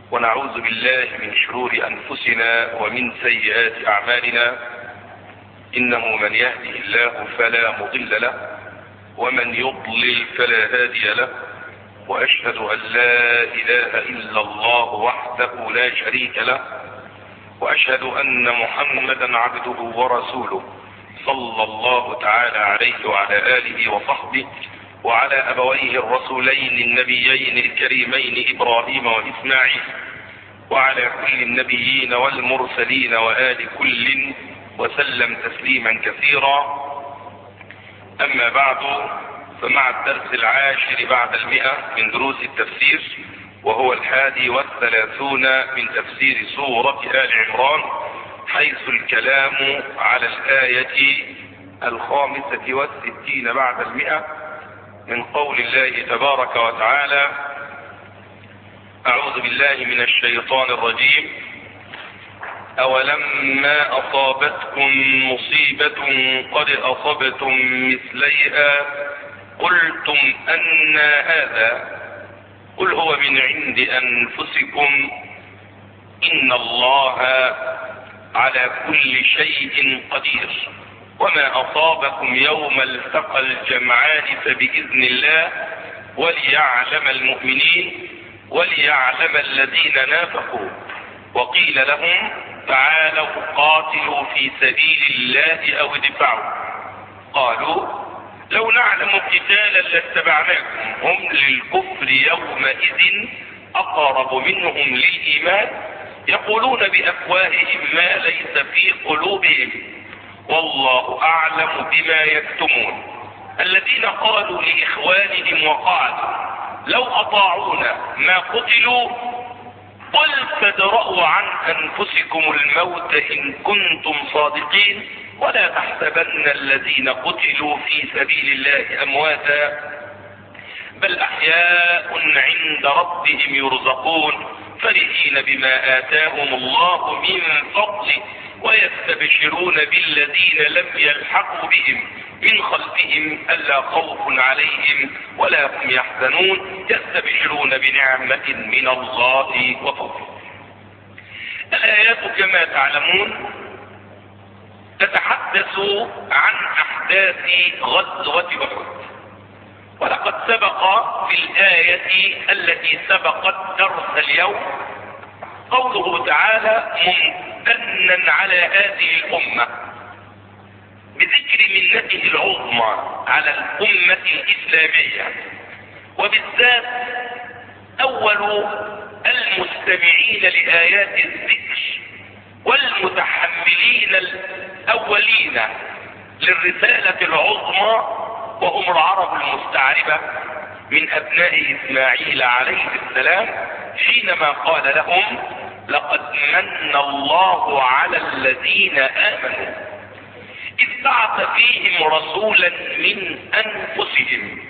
ونعوذ بالله من شرور أنفسنا ومن سيئات أعمالنا، إنه من يهده الله فلا مضل له ومن يضلل فلا هادي له، وأشهد أن لا إله إلا الله وحده لا شريك له، وأشهد أن محمدا عبده ورسوله صلى الله تعالى عليه وعلى آله وصحبه وعلى أبويه الرسولين النبيين الكريمين إبراهيم وإسماعيل، وعلى كل النبيين والمرسلين وآل كل وسلم تسليما كثيرا. أما بعد، فمع الدرس العاشر بعد 100 من دروس التفسير، وهو 31 من تفسير سورة آل عمران، حيث الكلام على الآية 65 بعد 100 من قول الله تبارك وتعالى: أعوذ بالله من الشيطان الرجيم: أولما أصابتكم مصيبة قد أصبتم مثليها قلتم أنى هذا قل هو من عند أنفسكم إن الله على كل شيء قدير، وما أصابكم يوم التقى الجمعان فبإذن الله وليعلم المؤمنين وليعلم الذين نافقوا. وقيل لهم تعالوا قاتلوا في سبيل الله أو ادفعوا، قالوا لو نعلم قتالا لاتبعناكم هم للكفر يومئذ أقرب منهم للإيمان يقولون بأفواههم ما ليس في قلوبهم والله أعلم بما يكتمون. الذين قالوا لإخوانهم وقعدوا لو أطاعونا ما قتلوا قل فادرءوا عن أنفسكم الموت إن كنتم صادقين ولا تحسبن الذين قتلوا في سبيل الله أمواتا بل أحياء عند ربهم يرزقون فرحين بما آتاهم الله من فضله ويستبشرون بالذين لم يلحقوا بهم من خلفهم ألا خوف عليهم ولا هم يحزنون يستبشرون بنعمة من الله وفضله. الآيات كما تعلمون تتحدث عن أحداث غزوة أحد، ولقد سبق في الآية التي سبقت درس اليوم قوله تعالى ممتنا على هذه الأمة بذكر منته العظمى على الأمة الإسلامية، وبالذات أول المستمعين لآيات الذكر والمتحملين الأولين للرسالة العظمى وهم العرب المستعربة من أبناء إسماعيل عليه السلام، حينما قال لهم لقد من الله على الذين آمنوا إذ بعث فيهم رسولا من أنفسهم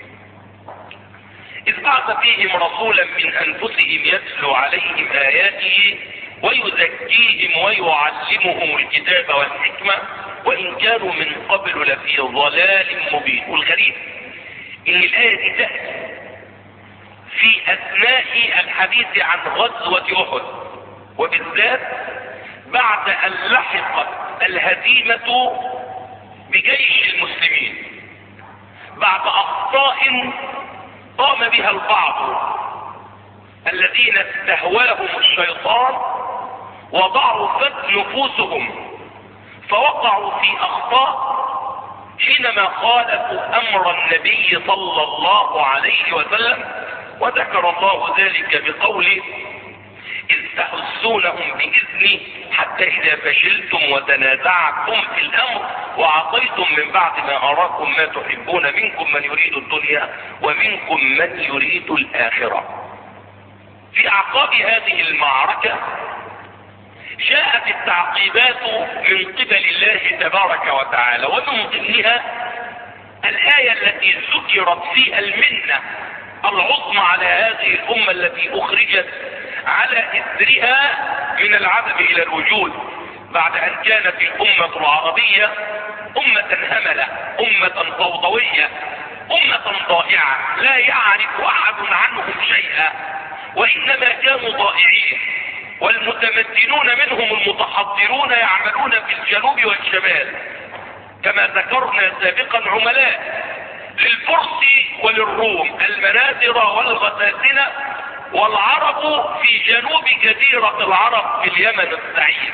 يتلو عليهم آياته ويزكيهم ويعلمهم الكتاب والحكمة وإن كانوا من قبل لفي ضلال مبين. والغريب إن الآية دي تأتي في أثناء الحديث عن غزوة أحد، وبالذات بعد أن لحقت الهزيمة بجيش المسلمين بعد أخطاء قام بها البعض الذين استهواهم الشيطان وضعفت نفوسهم فوقعوا في أخطاء حينما خالفوا أمر النبي صلى الله عليه وسلم، وذكر الله ذلك بقوله إذ تحسونهم بإذنه حتى إذا فشلتم وتنازعتم في الأمر وعصيتم من بعد ما أراكم ما تحبون منكم من يريد الدنيا ومنكم من يريد الآخرة. في أعقاب هذه المعركة جاءت التعقيبات من قبل الله تبارك وتعالى، ومن ضمنها الآية التي ذكرت فيها المنة العظمى على هذه الأمة التي أخرجت على إثرها من العدم إلى الوجود، بعد أن كانت الأمة العربية أمة هملة، أمة فوضوية، أمة ضائعة لا يعرف أحد عنهم شيئا، وإنما كانوا ضائعين والمتمدنون منهم المتحضرون يعملون في الجنوب والشمال كما ذكرنا سابقا، عملاء للفرس وللروم، المناذر والغساسنة، والعرب في جنوب جزيرة العرب في اليمن السعيد.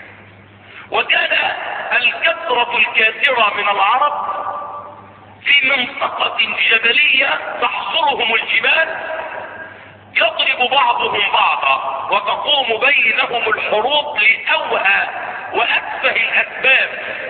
وكان الكثرة الكاثرة من العرب في منطقة جبلية تحصرهم الجبال، يضرب بعضهم بعضا وتقوم بينهم الحروب لأوهى وأتفه الأسباب.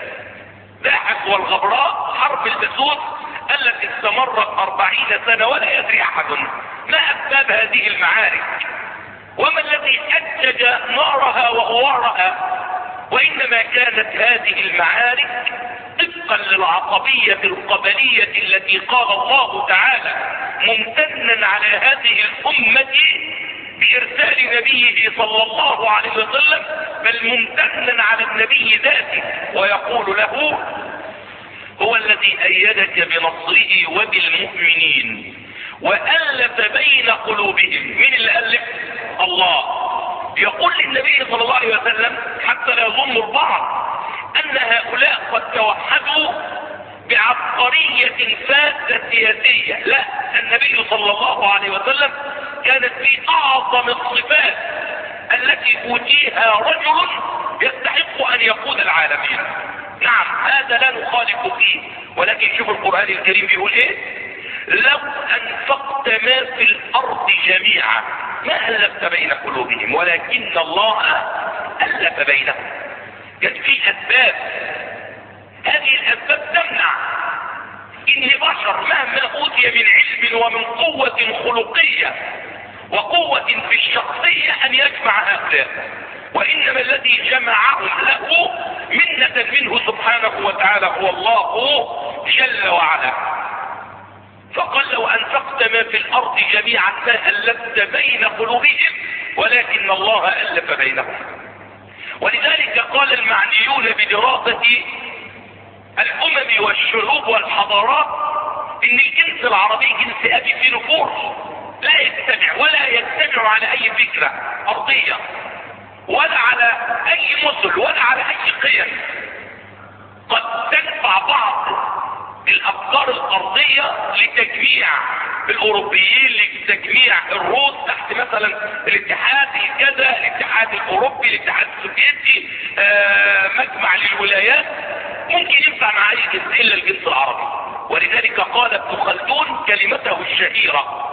داحس والغبراء، حرب البسوس التي استمرت 40 سنة ولا يدري أحد ما أسباب هذه المعارك وما الذي أجج نارها وغوارها، وإنما كانت هذه المعارك طبقا للعصبية القبلية التي قال الله تعالى ممتنا على هذه الأمة بإرسال نبيه صلى الله عليه وسلم، بل ممتنا على النبي ذاته ويقول له: هو الذي أيدك بنصره وبالمؤمنين وألف بين قلوبهم. من اللي ألف؟ الله. يقول للنبي صلى الله عليه وسلم حتى لا يظن البعض أن هؤلاء قد توحدوا بعبقرية فاسدة سياسية، لا، النبي صلى الله عليه وسلم كانت في أعظم الصفات التي أوتيها رجل يستحق أن يقود العالمين. نعم، هذا لا نخالف فيه، ولكن شوف القرآن الكريم بيقول ايه: لو أنفقت ما في الأرض جميعا ما ألفت بين قلوبهم ولكن الله ألف بينهم. كان في أسباب، هذه الأسباب تمنع إن بشر مهما أوتي من علم ومن قوة خلقية وقوة في الشخصية أن يجمع هؤلاء، وإنما الذي جمعهم له منة منه سبحانه وتعالى هو الله جل وعلا. فقال: لو أنفقت ما في الأرض جميعا ما ألفت بين قلوبهم ولكن الله ألف بينهم. ولذلك قال المعنيون بدراسة الأمم والشعوب والحضارات إن الجنس العربي جنس أبي في نفور لا يجتمع ولا يجتمع على أي فكرة أرضية ولا على أي مثل ولا على أي قيم. قد تنفع بعض الأفكار الأرضية لتجميع الأوروبيين، لتجميع الروس تحت مثلا الاتحاد الكذا، الاتحاد الأوروبي، الاتحاد السوفيتي، مجمع للولايات، ممكن ينفع مع أي جنس إلا الجنس العربي. ولذلك قال ابن خلدون كلمته الشهيرة: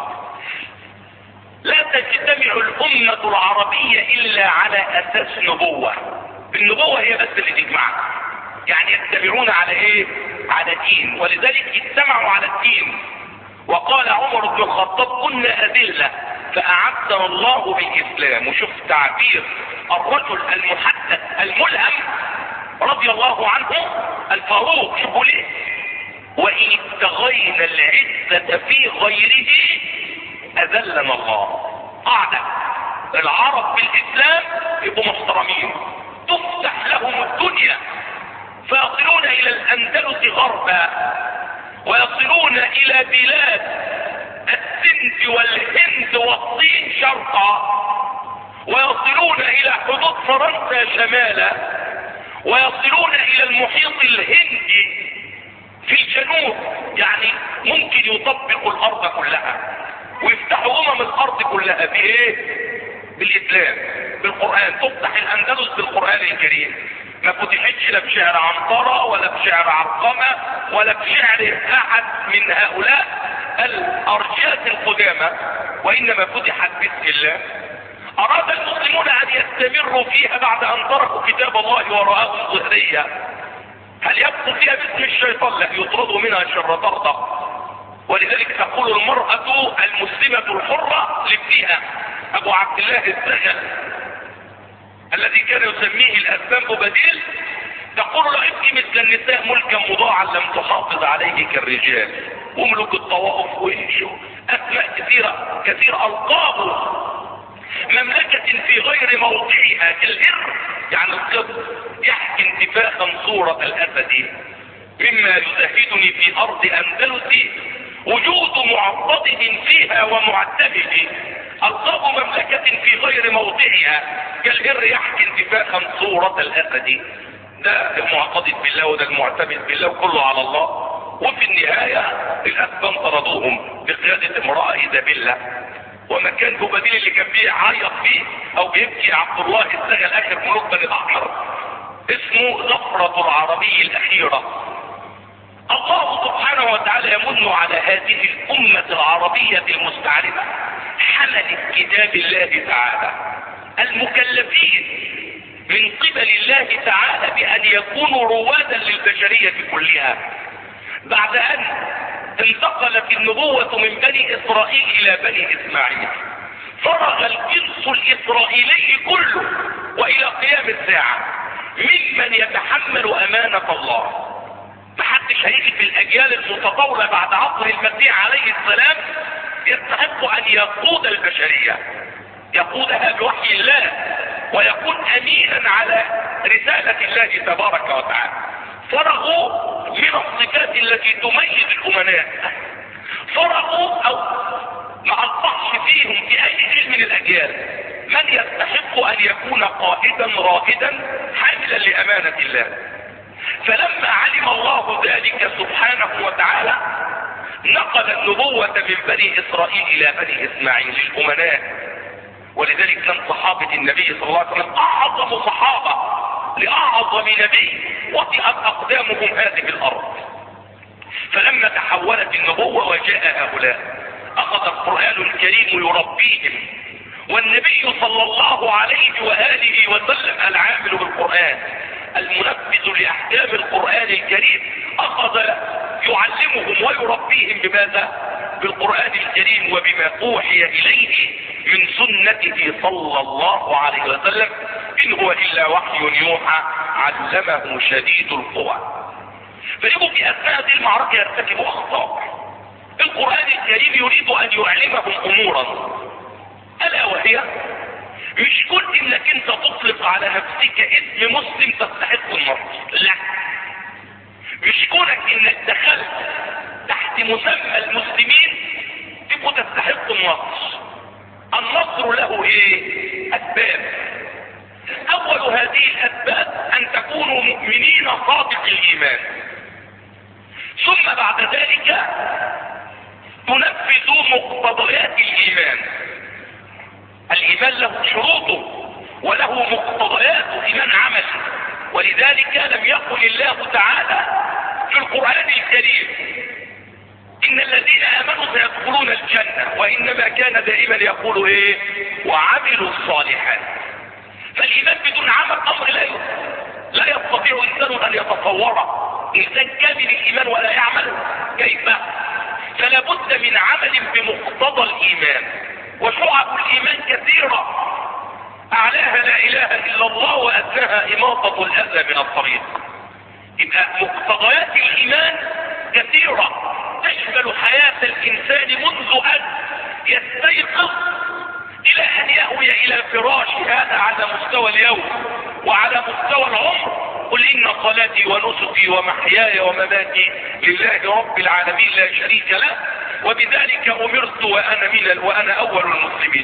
لا تجتمع الأمة العربية إلا على أساس نبوة. النبوة هي بس اللي تجمعها، يعني يجتمعون على ايه؟ على دين. ولذلك اجتمعوا على الدين. وقال عمر بن الخطاب: كنا أذلة فأعزنا الله بالإسلام. وشوف تعبير الرجل المحدث الملهم رضي الله عنه الفاروق، شوفوا ليه: وإن ابتغينا العزة في غيره أذلنا الله. قاعدة العرب بالإسلام يبقوا محترمين، تفتح لهم الدنيا فيصلون إلى الأندلس غربا ويصلون إلى بلاد السند والهند والصين شرقا ويصلون إلى حدود فرنسا شمالا ويصلون إلى المحيط الهندي في الجنوب. يعني ممكن يطبقوا الأرض كلها ويفتحوا الارض كلها بايه؟ بالاسلام، بالقرآن. تفتح الاندلس بالقرآن الكريم، ما فتحتش لا بشعر عنترة ولا بشعر علقمة ولا بشعر احد من هؤلاء الارجاس القدامى، وانما فتحت باسم الله. اراد المسلمون ان يستمروا فيها بعد ان تركوا كتاب الله وراءهم ظهريا. هل يبقوا فيها باسم الشيطان؟ لا، يطردوا منها شر طردة. ولذلك تقول المرأة المسلمة الحرة لابنها ابو عبد الله السجل الذي كان يسميه الاسباب بديل، تقول له: ابني مثل النساء ملكا مضاعا لم تحافظ عليه كالرجال، وملك الطوائف وإنشو اسماء كثيرة كثير القاب مملكة في غير موضعها كالهر، يعني القبط يحكي انتفاخا صورة الاسد. مما يزهدني في ارض اندلس وجود معضد فيها ومعتمد القاب مملكة في غير موضعها كالهر يحكي انتفاخا صورة الاسد. ده المعتقد بالله وده المعتمد بالله وكله على الله. وفي النهاية الاسبان طردوهم بقيادة امرأة ايزابيلا. وما كان هو بديل اللي كان بيعيط فيه او بيبكي عبد الله السجل اخر ملوك بني الاحمر، اسمه ظفرة العربي الاخيرة. الله سبحانه وتعالى يمن على هذه الامة العربية المستعربة حملة كتاب الله تعالى المكلفين من قبل الله تعالى بان يكونوا روادا للبشرية كلها. بعد ان انتقلت النبوة من بني اسرائيل الى بني اسماعيل فرغ الجنس الاسرائيلي كله والى قيام الساعة ممن يتحمل امانة الله. محدش هيجي في الاجيال المتطورة بعد عصر المسيح عليه السلام يستحق ان يقود البشرية، يقودها بوحي الله ويكون امينا على رسالة الله تبارك وتعالى. فرغوا من الصفات التي تميز الامناء، فرغوا او مع الفحص فيهم في اي جيل من الاجيال من يستحق ان يكون قائدا رائدا حاملا لامانة الله. فلما علم الله ذلك سبحانه وتعالى نقل النبوة من بني اسرائيل الى بني اسماعيل للامناء. ولذلك كان صحابة النبي صلى الله عليه وسلم اعظم صحابة لاعظم نبي وطئت اقدامهم هذه الارض. فلما تحولت النبوة وجاء هؤلاء اخذ القرآن الكريم يربيهم، والنبي صلى الله عليه وآله وسلم العامل بالقرآن المنفذ لأحكام القرآن الكريم اخذ يعلمهم ويربيهم بماذا؟ بالقرآن الكريم وبما اوحي اليه من سنته صلى الله عليه وسلم. ان هو الا وحي يوحى علمه شديد القوى. فيجب في اثناء هذه المعركة يرتكب اخطاء. القرآن الكريم يريد ان يعلمهم امورا الا وهي مش كل انك انت تطلق على نفسك اسم مسلم تستحق النصر، لا. مش كونك انك دخلت تحت مسمى المسلمين تبقوا تستحق النصر. النصر له ايه؟ اسباب. اول هذه الاسباب ان تكونوا مؤمنين صادق الايمان، ثم بعد ذلك تنفذوا مقتضيات الايمان. الايمان له شروطه وله مقتضيات ايمان عملي، ولذلك لم يقل الله تعالى في القرآن الكريم ان الذين امنوا سيدخلون الجنة، وانما كان دائما يقول ايه؟ وعملوا الصالحات. فالايمان بدون عمل امر لا يستطيع انسان ان يتصوره. انسان كامل الايمان ولا يعمل كيف؟ فلا بد من عمل بمقتضى الايمان. وشعب الايمان كثيرة، اعلاها لا اله الا الله وادناها اماطة الاذى من الطريق. يبقى مقتضيات الايمان كثيرة تشمل حياة الانسان منذ ان يستيقظ الى ان يأوي الى فراش هذا على مستوى اليوم وعلى مستوى العمر. قل ان صلاتي ونسكي ومحياي ومماتي لله رب العالمين لا شريك له وبذلك امرت وانا اول المسلمين.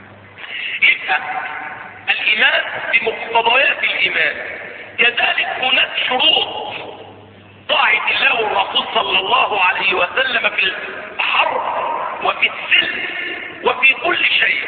يبقى الايمان بمقتضيات الايمان. كذلك هناك شروط طاعة الله والرسول صلى الله عليه وسلم في الحرب وفي السلم وفي كل شيء.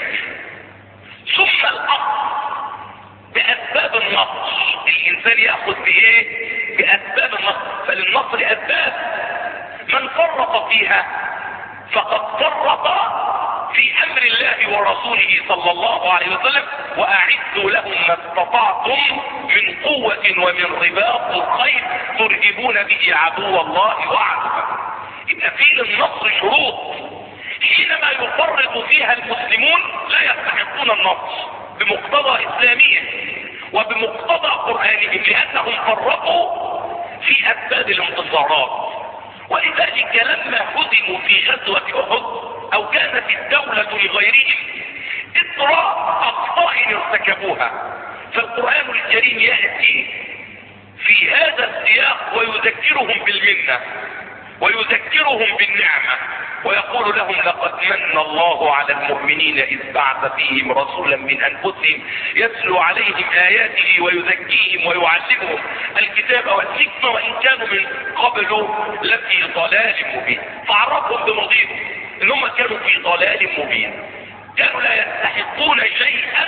ثم الاصل باسباب النصر. الانسان ياخذ بايه؟ باسباب النصر. فللنصر اسباب، من فرط فيها فقد فرط في امر الله ورسوله صلى الله عليه وسلم. واعدوا لهم ما استطعتم من قوة ومن رباط الخيل ترهبون به عدو الله وعدوه. يبقى في للنصر شروط، حينما يفرط فيها المسلمون لا يستحقون النصر بمقتضى اسلامهم وبمقتضى قرآنهم، لانهم فرطوا في اسباب الانتصارات. ولذلك لما هزموا في غزوة احد او كانت الدولة لغيرهم اثر اخطاء ارتكبوها، فالقرآن الكريم يأتي في هذا السياق ويذكرهم بالمنة ويذكرهم بالنعمة ويقول لهم لقد من الله على المؤمنين إذ بعث فيهم رسولا من أنفسهم يتلو عليهم آياته ويزكيهم ويعلمهم الكتاب والحكمة وإن كانوا من قبل لفي ضلال مبين. فعرفهم بماضيهم إن هم كانوا في ضلال مبين، كانوا لا يستحقون شيئا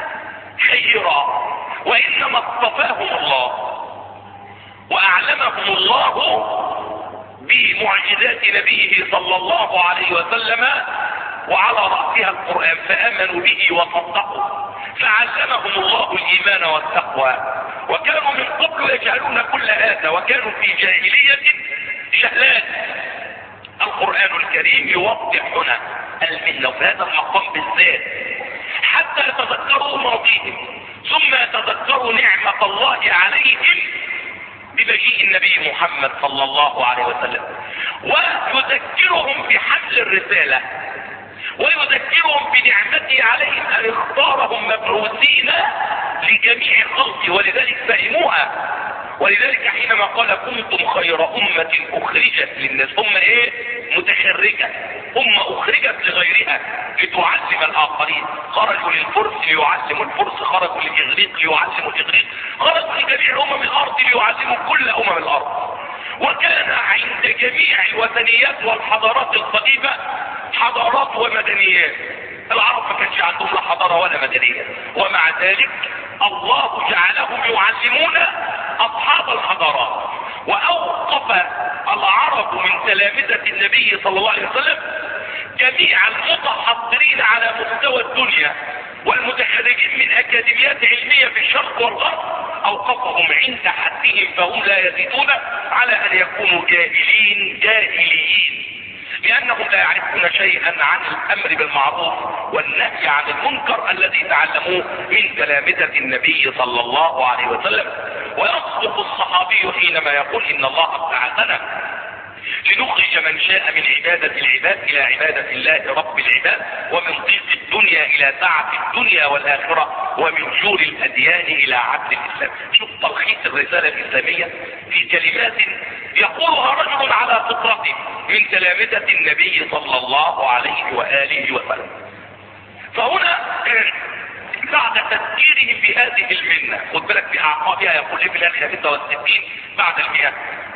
خيرا، وإنما اصطفاهم الله وأعلمهم الله بمعجزات نبيه صلى الله عليه وسلم وعلى رأسها القرآن، فآمنوا به وصدقوا فعلمهم الله الإيمان والتقوى. وكانوا من قبل يجهلون كل هذا وكانوا في جاهلية جهلان. القرآن الكريم يوضح هنا المنة في هذا المقام بالذات حتى يتذكروا ماضيهم ثم يتذكروا نعمة الله عليهم بمجيء النبي محمد صلى الله عليه وسلم، ويذكرهم بحمل الرسالة ويذكرهم بنعمته عليهم أن اختارهم مبعوثين لجميع خلقه، ولذلك فهموها. ولذلك حينما قال كنتم خير أمة أخرجت للناس، أمة إيه؟ متخرجة، أمة أخرجت لغيرها لتعلم الآخرين. خرجوا للفرس ليعلموا الفرس، خرجوا للإغريق ليعلموا الإغريق، خرجوا لجميع أمم الأرض ليعلموا كل أمم الأرض. وكان عند جميع الوثنيات والحضارات القديمة حضارات ومدنيات. العرب ما كانش عندهم لا حضارة ولا مدنية، ومع ذلك الله جعلهم يعلمون أصحاب الحضارات. وأوقف العرب من تلامذة النبي صلى الله عليه وسلم جميع المتحضرين على مستوى الدنيا والمتخرجين من أكاديميات علمية في الشرق والغرب، أوقفهم عند حدهم فهم لا يزيدون على أن يكونوا جاهليين، لأنهم لا يعرفون شيئا عن الأمر بالمعروف والنهي عن المنكر الذي تعلموه من تلامذة النبي صلى الله عليه وسلم. ويصدق الصحابي حينما يقول إن الله ابتعثنا لنخرج من شاء من عبادة العباد إلى عبادة الله رب العباد، ومن ضيق الدنيا إلى سعة الدنيا والآخرة، ومن جور الأديان إلى عدل الإسلام. شوف تلخيص الرسالة الإسلامية في كلمات يقولها رجل على فطرته من تلامذة النبي صلى الله عليه وآله وسلم. فهنا بعد تذكيرهم بهذه المنة، خد بالك في أعقابها يقول في الآخر 66 بعد المئة: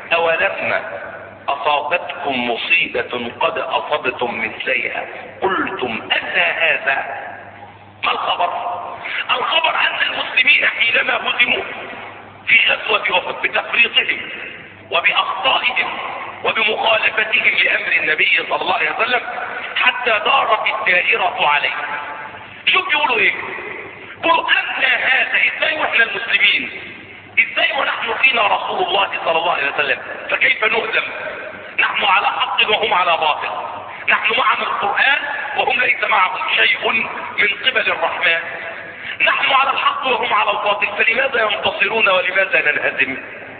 أولما أصابتكم مصيبة قد أصبتم مثليها قلتم أن هذا. ما الخبر؟ الخبر أن المسلمين حينما هزموا في غزوة أحد بتفريطهم وبأخطائهم وبمخالفتهم لأمر النبي صلى الله عليه وسلم حتى دارت الدائرة عليه. شوف بيقولوا ايه؟ بيقولوا أن هذا ازاي واحنا المسلمين، ازاي ونحن فينا رسول الله صلى الله عليه وسلم، فكيف نهزم؟ نحن على حق وهم على باطل، نحن معهم القرآن وهم ليس معهم شيء من قبل الرحمن، نحن على الحق وهم على الباطل، فلماذا ينتصرون ولماذا ننهزم؟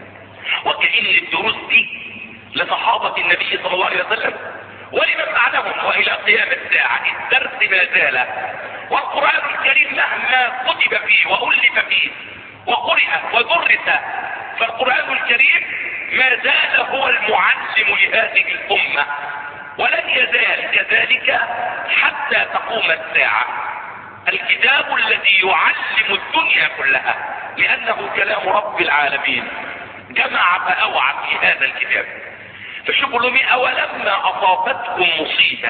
وكأن الدروس دي لصحابة النبي صلى الله عليه وسلم ولمن بعدهم وإلى قيام الساعة. الدرس ما زال، والقرآن الكريم مهما كتب فيه وألف فيه وقرئ ودرس، فالقرآن الكريم ما زال هو المعلم لهذه الأمة، ولن يزال كذلك حتى تقوم الساعة. الكتاب الذي يعلم الدنيا كلها، لأنه كلام رب العالمين جمع فأوعى في هذا الكتاب. فشوفوا لهم: أولما أصابتكم مصيبة.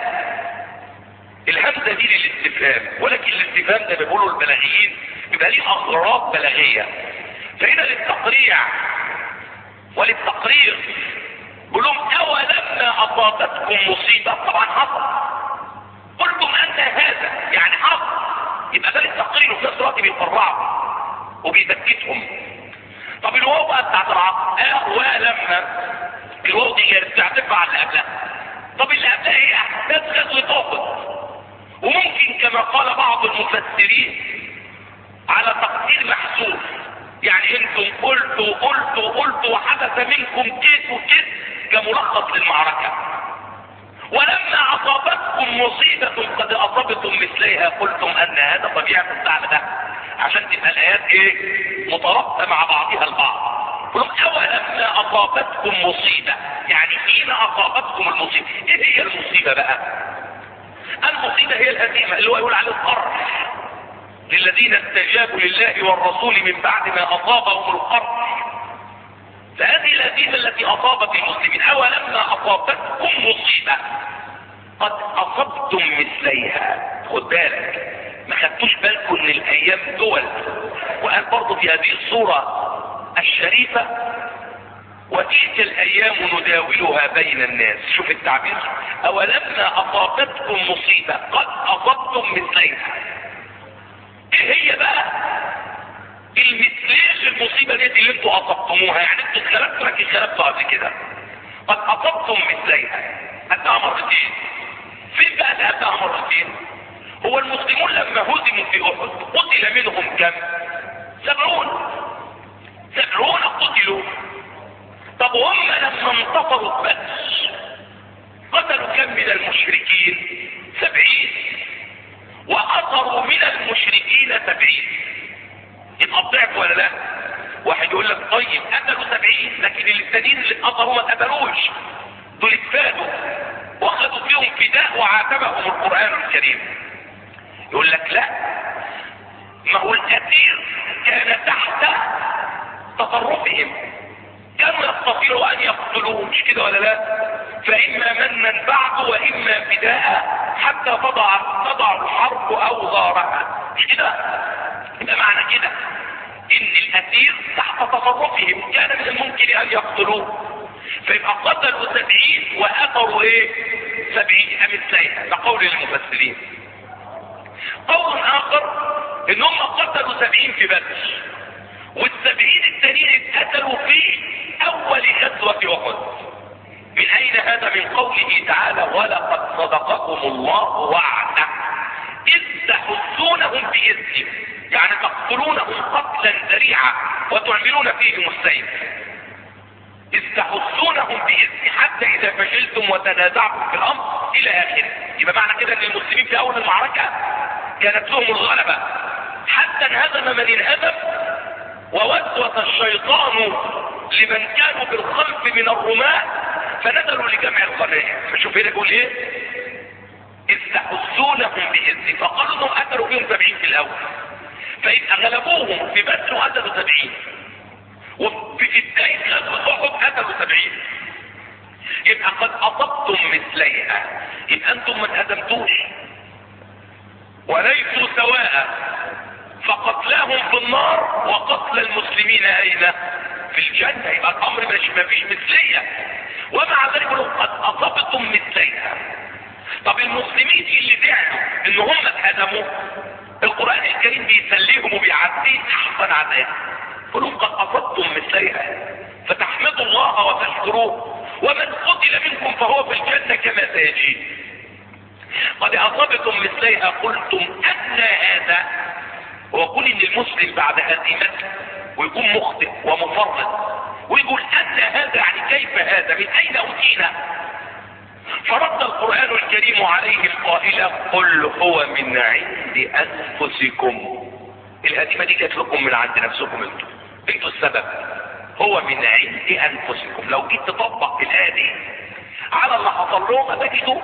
الهمزة دي للاستفهام، ولكن الاستفهام ده بيقولوا البلاغيين بيبقى ليه أغراض بلاغية، فهنا للتقريع وللتقرير. بيقول لهم: أولما أصابتكم مصيبة، طبعا حصل، قلتم أن هذا يعني حصل، يبقى ده للتقرير وفي نفس الوقت بيقرعهم وبيبكتهم. طب الواو بقى بتاعت العقل ولما الواو دي بتعتبر على اللي قبلها. طب اللي قبلها هي احداث غزوة أحد، وممكن كما قال بعض المفسرين على تقدير محسوب، يعني انتم قلتوا وحدث منكم كيف وكيف كملخص للمعركة. ولما أصابتكم مصيبة قد أصبتم مثليها قلتم أن هذا طبيعة الدعم ده، عشان تبقى الآيات ايه؟ مترابطة مع بعضها البعض. أولما أصابتكم مصيبة، يعني حين أصابتكم المصيبة. إيه هي المصيبة بقى؟ المصيبة هي الهزيمة، اللي هو يقول عليه القرح للذين استجابوا لله والرسول من بعد ما أصابهم القرح. فهذه الهزيمة التي أصابت المسلمين. أولما أصابتكم مصيبة قد أصبتم مثليها. خد بالك، ما خدتوش بالكم ان الايام دول، وقال برضه في هذه الصورة الشريفة وتلك الايام نداولها بين الناس. شوف التعبير، اولما اصابتكم مصيبة قد اصبتم مثليها. ايه هي بقى المثلية المصيبة دي اللي انتوا اصبتموها؟ يعني انتوا اتخلقتوا لكن اتخلقتوا قبل كده. قد اصبتم مثليها، قدها مرتين. فين بقى اللي قدها مرتين؟ هو المسلمون لما هزموا في احد قتل منهم كم؟ 70 قتلوا. طب هم لما انتصروا بدر قتلوا كم من المشركين؟ 70. واثروا من المشركين 70. يبقى الضعف ولا لا؟ واحد يقول لك طيب قتلوا 70 لكن التانيين اللي اثروا ما قتلوش، دول اتفادوا واخذوا فيهم فداء وعاتبهم القرآن الكريم. يقول لك لا، ما هو الأسير كان تحت تصرفهم، كانوا يستطيعوا ان يقتلوه، مش كده ولا لا؟ فاما منا بعد واما فداء حتى تضع الحرب اوزارها، مش كده؟ يبقى معنى كده ان الاسير تحت تصرفهم كان من الممكن ان يقتلوه، فيبقى قتلوا 70 واثروا ايه؟ 70 مثليها. ده قول المفسرين. قول اخر ان هم قتلوا 70 في بدر، وال70 التانيين اتقتلوا في اول غزوة احد. من اين هذا؟ من قوله تعالى ولقد صدقكم الله وعده اذ تحسونهم باذنه، يعني تقتلونهم قتلا ذريعا وتعملون فيهم السيف. اذ تحسونهم باذنه حتى اذا فشلتم وتنازعتم في الامر الى اخره. يبقى معنى كده ان المسلمين في اول المعركة كانت لهم الغلبة حتى انهزم من انهزم، ووسوس الشيطان لمن كانوا بالخلف من الرماة فنزلوا لجمع الغنائم. فشوف هنا يقول ايه؟ اذ تحسونهم باذنه، فقالوا انهم قتلوا فيهم 70 في الاول، فيبقى غلبوهم في بدر وقتلوا 70، وفي بداية غزوة احد قتلوا 70. يبقى قد اصبتم مثليها، يبقى انتم ما انهزمتوش وليسوا سواء، فقتلاهم في النار وقتل المسلمين اين؟ في الجنة. يبقى الامر ما فيش مثلية، ومع ذلك قد اصبتم مثليها. طب المسلمين اللي زعلوا ان هم اتهزموا، القرآن الكريم بيسليهم وبيعزيهم احسن عذاب، يقولون قد اصبتم مثليها فتحمدوا الله وتشكروه، ومن قتل منكم فهو في الجنة كما سيجي. قد اصبتم مثليها قلتم ان هذا، ويقول ان المسلم بعد هزيمته ويكون مخطئ ومفرط ويقول ان هذا، يعني كيف هذا؟ من اين اوتينا؟ فرد القرآن الكريم عليهم قائلا قل هو من عند انفسكم. الهزيمة دي جات لكم من عند نفسكم، انتوا السبب. هو من عند انفسكم. لو جيت تطبق الآية دي على اللي حصل لهم هتجدوا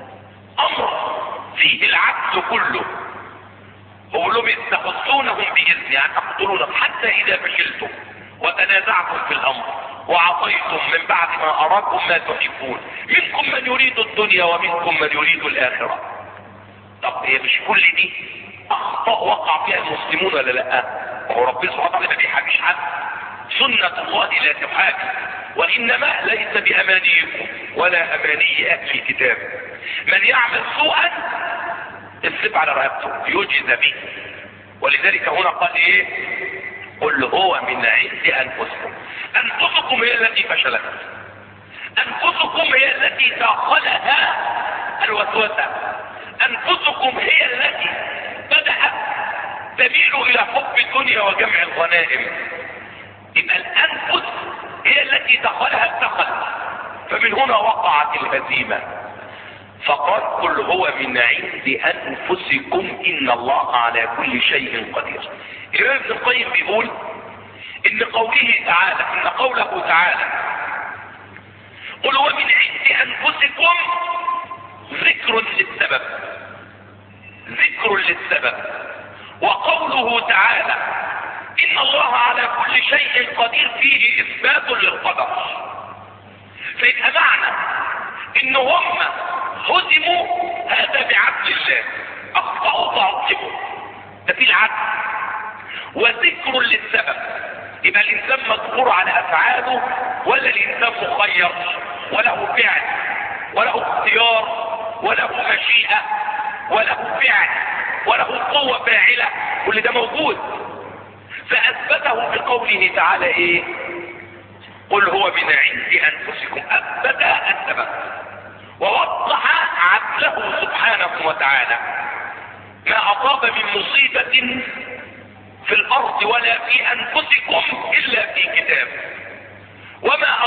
امر فيه العكس كله. قول لهم تخصونهم باذن، يعني تقتلونهم حتى اذا فشلتم وتنازعتم في الامر وعصيتم من بعد ما اراكم ما تحبون، منكم من يريد الدنيا ومنكم من يريد الاخره. طب هي مش كل دي اخطاء وقع فيها المسلمون ولا لا؟ هو ربنا سبحانه وتعالى ما بيحابيش حد، سنة الله لا تحابي، وانما ليس بامانيكم ولا اماني اهل الكتاب. من يعمل سوءا السب على رقبته يجزى به. ولذلك هنا قال ايه؟ قل هو من عند انفسكم. انفسكم هي التي فشلت، انفسكم هي التي داخلها الوسوسة، انفسكم هي التي بدأت تميل الى حب الدنيا وجمع الغنائم. يبقى الانفس هي التي دخلها الدخل، فمن هنا وقعت الهزيمة. فقال قل هو من عند انفسكم ان الله على كل شيء قدير. الامام ابن القيم بيقول ان قوله تعالى قل هو من عند انفسكم ذكر للسبب. وقوله تعالى ان الله على كل شيء قدير فيه اثبات للقدر. فيبقى معنى ان هم هزموا هذا بعدل الله، اخطأوا فعصبوا، ده في العدل. وذكر للسبب، يبقى الانسان مذكور على افعاله ولا الانسان مخير وله فعل وله اختيار وله مشيئة وله فعل وله قوة فاعلة، كل ده موجود. فاثبته بقوله تعالى ايه؟ قل هو من عند انفسكم، اثبت السبب ووضح عدله سبحانه وتعالى. ما اصاب من مصيبة في الارض ولا في انفسكم الا في كتاب. وما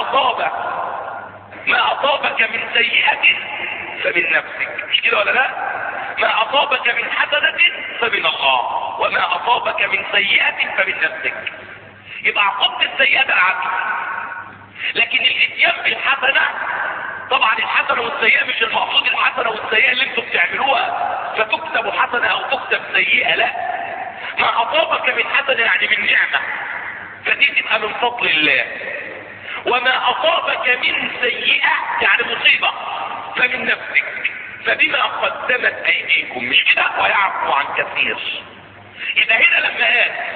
اصابك من سيئة فمن نفسك، مش كده ولا لا؟ ما اصابك من حسنة فمن الله، وما اصابك من سيئة فمن نفسك. يبقى عقوبة السيئة العدل، لكن الاتيان بالحسنة، طبعا الحسنة والسيئة مش المقصود الحسنة والسيئة اللي انتم بتعملوها فتكتب حسنة او تكتب سيئة، لا. ما اصابك من حسنة يعني من نعمة، فدي تبقى من فضل الله. وما اصابك من سيئة يعني مصيبة فمن نفسك، فبما قدمت ايديكم، مش كده؟ ويعفو عن كثير. اذا هنا لما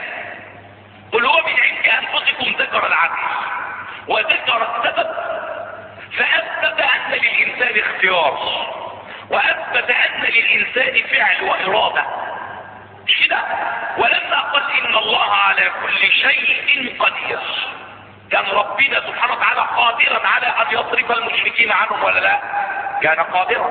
قل هو من عند انفسكم ذكر العدل وذكر السبب، فاثبت ان للانسان اختيار واثبت ان للانسان فعل واراده، مش كده؟ ولما قال ان الله على كل شيء قدير، كان ربنا سبحانه وتعالى قادرا على ان يصرف المشركين عنهم ولا لا؟ كان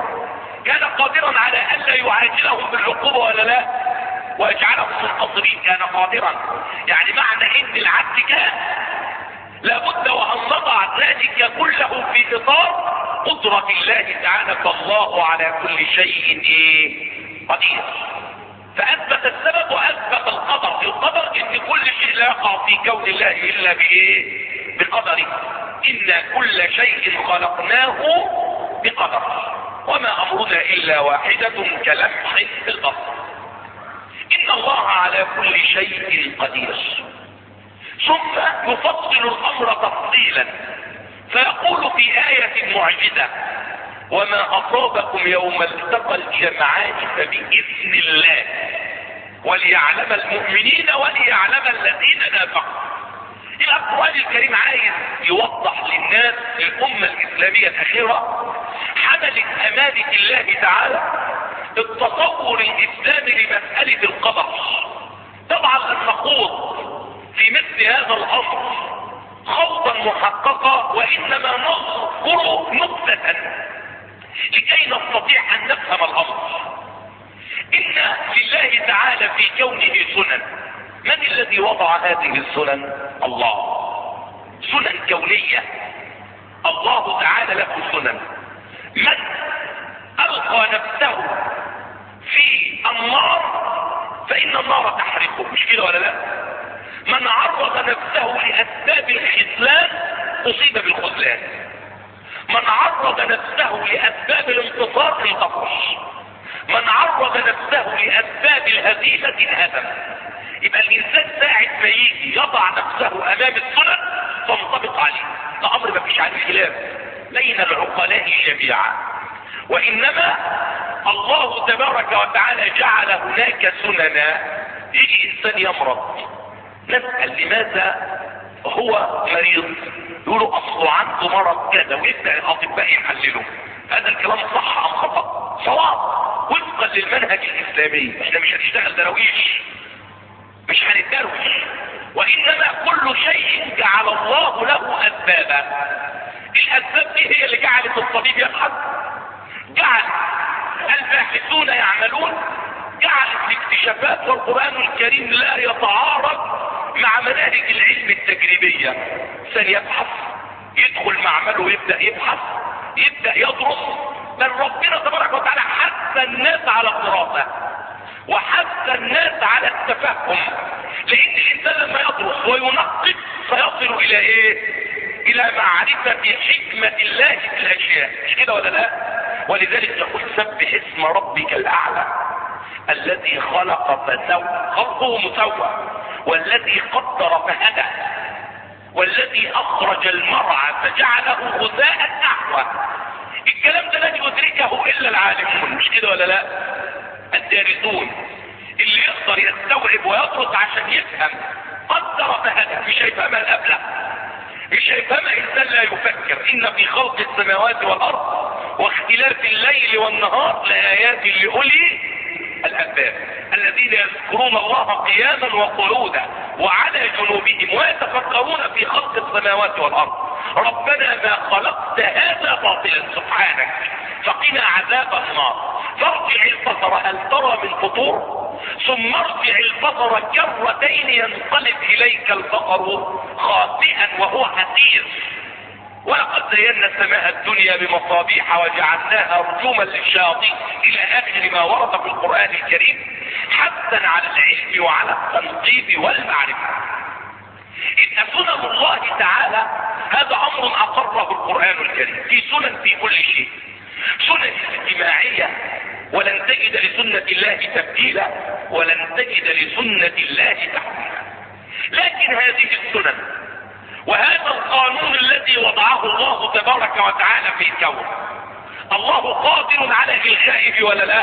قادرا على ان لا يعاجلهم بالعقوبه ولا لا؟ ويجعلهم منتصرين، كان قادرا. يعني معنى ان العبد كان لابد وان نضع ذلك كله في اطار قدرة الله تعالى، فالله على كل شيء قدير. فاثبت السبب واثبت القدر ان كل شيء لا يقع في كون الله الا بقدره. ان كل شيء خلقناه بقدر وما امرنا الا واحدة كلمح في البصر. ان الله على كل شيء قدير. ثم يفصل الامر تفصيلا فيقول في آية معجزة وما اصابكم يوم التقى الجمعان فبإذن الله وليعلم المؤمنين وليعلم الذين نافقوا. القرآن الكريم عايز يوضح للناس الامة الاسلامية الاخيرة حملت امانة الله تعالى التصور الاسلامي لمسألة القدر. طبعا نخوض في مثل هذا الامر خوضا محققا، وانما نذكر نكتة لكي نستطيع ان نفهم الامر. ان لله تعالى في كونه سنن. من الذي وضع هذه السنن؟ الله. سنن كونية، الله تعالى له سنن. من القى نفسه في النار فان النار تحرقه، مش كده ولا لا؟ من عرض نفسه لاسباب الخذلان اصيب بالخذلان. من عرض نفسه لاسباب الانتصار انتصر. من عرض نفسه لاسباب الهزيمة انهزم. يبقى الانسان ساعة ما يجي يضع نفسه امام السنن فانطبق عليه، ده امر ما فيش عليه خلاف بين العقلاء جميعا. وانما الله تبارك وتعالى جعل هناك سننا. يجي انسان يمرض نسأل لماذا هو مريض، يقولوا اصله عنده مرض كذا، ويبدأ الاطباء يحللوا هذا الكلام صح ام خطأ. صواب وفقا للمنهج الاسلامي. احنا مش هنشتغل درويش، مش هنتدروش، وانما كل شيء جعل الله له اسبابا. الاسباب دي هي اللي جعلت الطبيب يبحث، جعل الباحثون يعملون، جعل الاكتشافات، والقرآن الكريم لا يتعارض مع مناهج العلم التجريبية. سيبحث، يدخل معمله ويبدأ يبحث، يبدأ يدرس. بل ربنا تبارك وتعالى حث الناس على الدراسة وحث الناس على التفهم، لان الانسان لما يدرس وينقب معرفة حكمة الله في الاشياء، مش كده ولا لا؟ ولذلك يقول سبح اسم ربك الاعلى الذي خلق فسوى، خلقه مسوى، والذي قدر فهدى، والذي اخرج المرعى فجعله غثاء احوى. الكلام ده لن يدركه الا العالمون، مش كده ولا لا؟ الدارسون اللي يقدر يستوعب ويدرس عشان يفهم. قدر فهدى، مش هيفهمها الابله، مش هيفهمها انسان لا يفكر. ان في خلق السماوات والارض واختلاف الليل والنهار لآيات لأولي الألباب الذين يذكرون الله قياما وقعودا وعلى جنوبهم ويتفكرون في خلق السماوات والأرض. ربنا ما خلقت هذا باطلا سبحانك فقنا عذاب النار. فارجع البصر هل ترى من فطور ثم ارجع البصر كرتين ينقلب إليك البصر خاسئا وهو حسير. ولقد زينا السماء الدنيا بمصابيح وجعلناها رجوما للشياطين الى اخر ما ورد في القرآن الكريم حثا على العلم وعلى التنقيب والمعرفة. ان سنن الله تعالى هذا امر اقره القرآن الكريم في سنن في كل شيء، سنن اجتماعية ولن تجد لسنة الله تبديلا ولن تجد لسنة الله تحويلا. لكن هذه السنن وهذا القانون الذي وضعه الله تبارك وتعالى في الكون، الله قادر على إلغائه ولا لا؟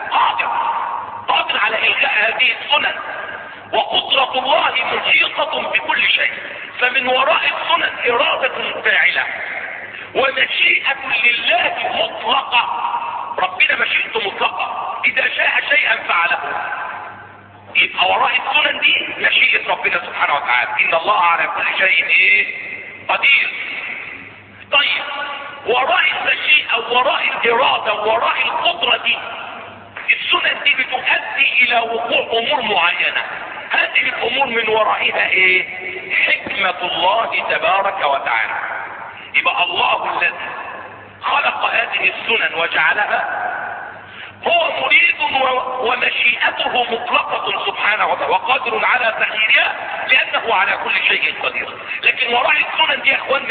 قادر على إلغاء هذه السنن، وقدرة الله محيطة بكل شيء. فمن وراء السنن إرادة فاعلة ومشيئة لله مطلقة. ربنا مشيئته مطلقة، إذا شاء شيئا فعله. يبقى وراء السنن دي مشيئة ربنا سبحانه وتعالى. ان الله على كل شيء قدير. طيب وراء المشيئة وراء الإرادة وراء القدرة دي السنن دي بتؤدي الى وقوع امور معينة. هذه الامور من ورائها حكمة الله تبارك وتعالى. يبقى الله الذي خلق هذه السنن وجعلها هو مريد ومشيئته مطلقة سبحانه وتعالى وقادر على تغييرها لأنه على كل شيء قدير. لكن وراء السنن دي يا اخوانا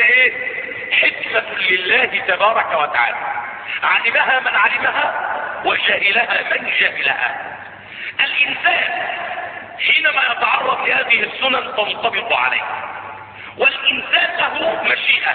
حكمة لله تبارك وتعالى، علمها من علمها وجهلها من جهلها. الإنسان حينما يتعرض لهذه السنن تنطبق عليه، والإنسان له مشيئة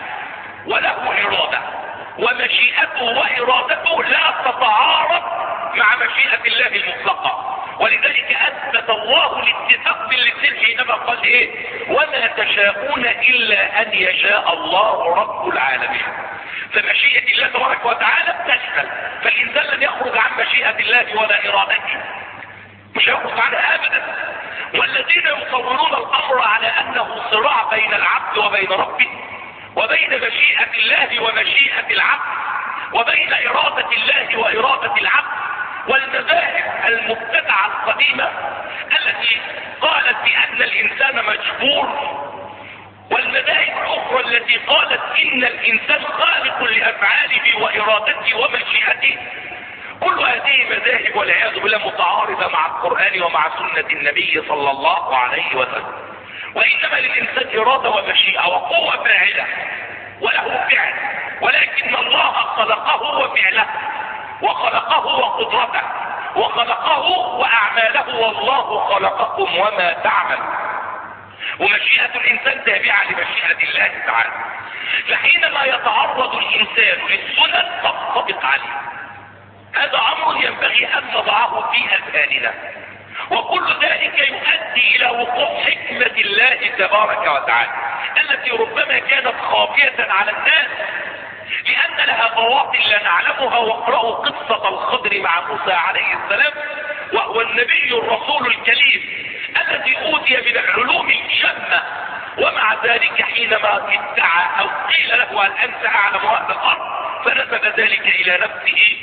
وله إرادة، ومشيئته وإرادته لا تتعارض مع مشيئة الله المطلقة. ولذلك أثبت الله الاتفاق باللسان حينما قال وما تشاءون إلا أن يشاء الله رب العالمين. فمشيئة الله تبارك وتعالى تشمل، فالإنسان لن يخرج عن مشيئة الله ولا إرادته، مش هيخرج عنها أبدا. والذين يصورون الأمر على أنه صراع بين العبد وبين ربه، وبين مشيئة الله ومشيئة العبد، وبين إرادة الله وإرادة العبد، والمذاهب المبتدعة القديمة التي قالت بأن الإنسان مجبور، والمذاهب الأخرى التي قالت إن الإنسان خالق لأفعاله وإرادته ومشيئته. كل هذه مذاهب والعياذ بالله متعارضة مع القرآن ومع سنة النبي صلى الله عليه وسلم. وإنما للإنسان إرادة ومشيئة وقوة فاعلة وله فعل، ولكن الله خلقه وفعله وخلقه وقدرته وخلقه وأعماله، والله خلقكم وما تعمل. ومشيئة الإنسان تابعة لمشيئة الله تعالى. فحينما يتعرض الإنسان للسنن تنطبق عليه. هذا أمر ينبغي أن نضعه في أذهاننا، وكل ذلك يؤدي إلى وقوع حكمة الله تبارك وتعالى التي ربما كانت خافية على الناس لأن لها بواطن لا نعلمها. واقرأوا قصة الخضر مع موسى عليه السلام، وهو النبي الرسول الكريم الذي أوتي من العلوم الشامة، ومع ذلك حينما ادعى أو قيل له هل أنت أعلم أهل الأرض فنسب ذلك إلى نفسه،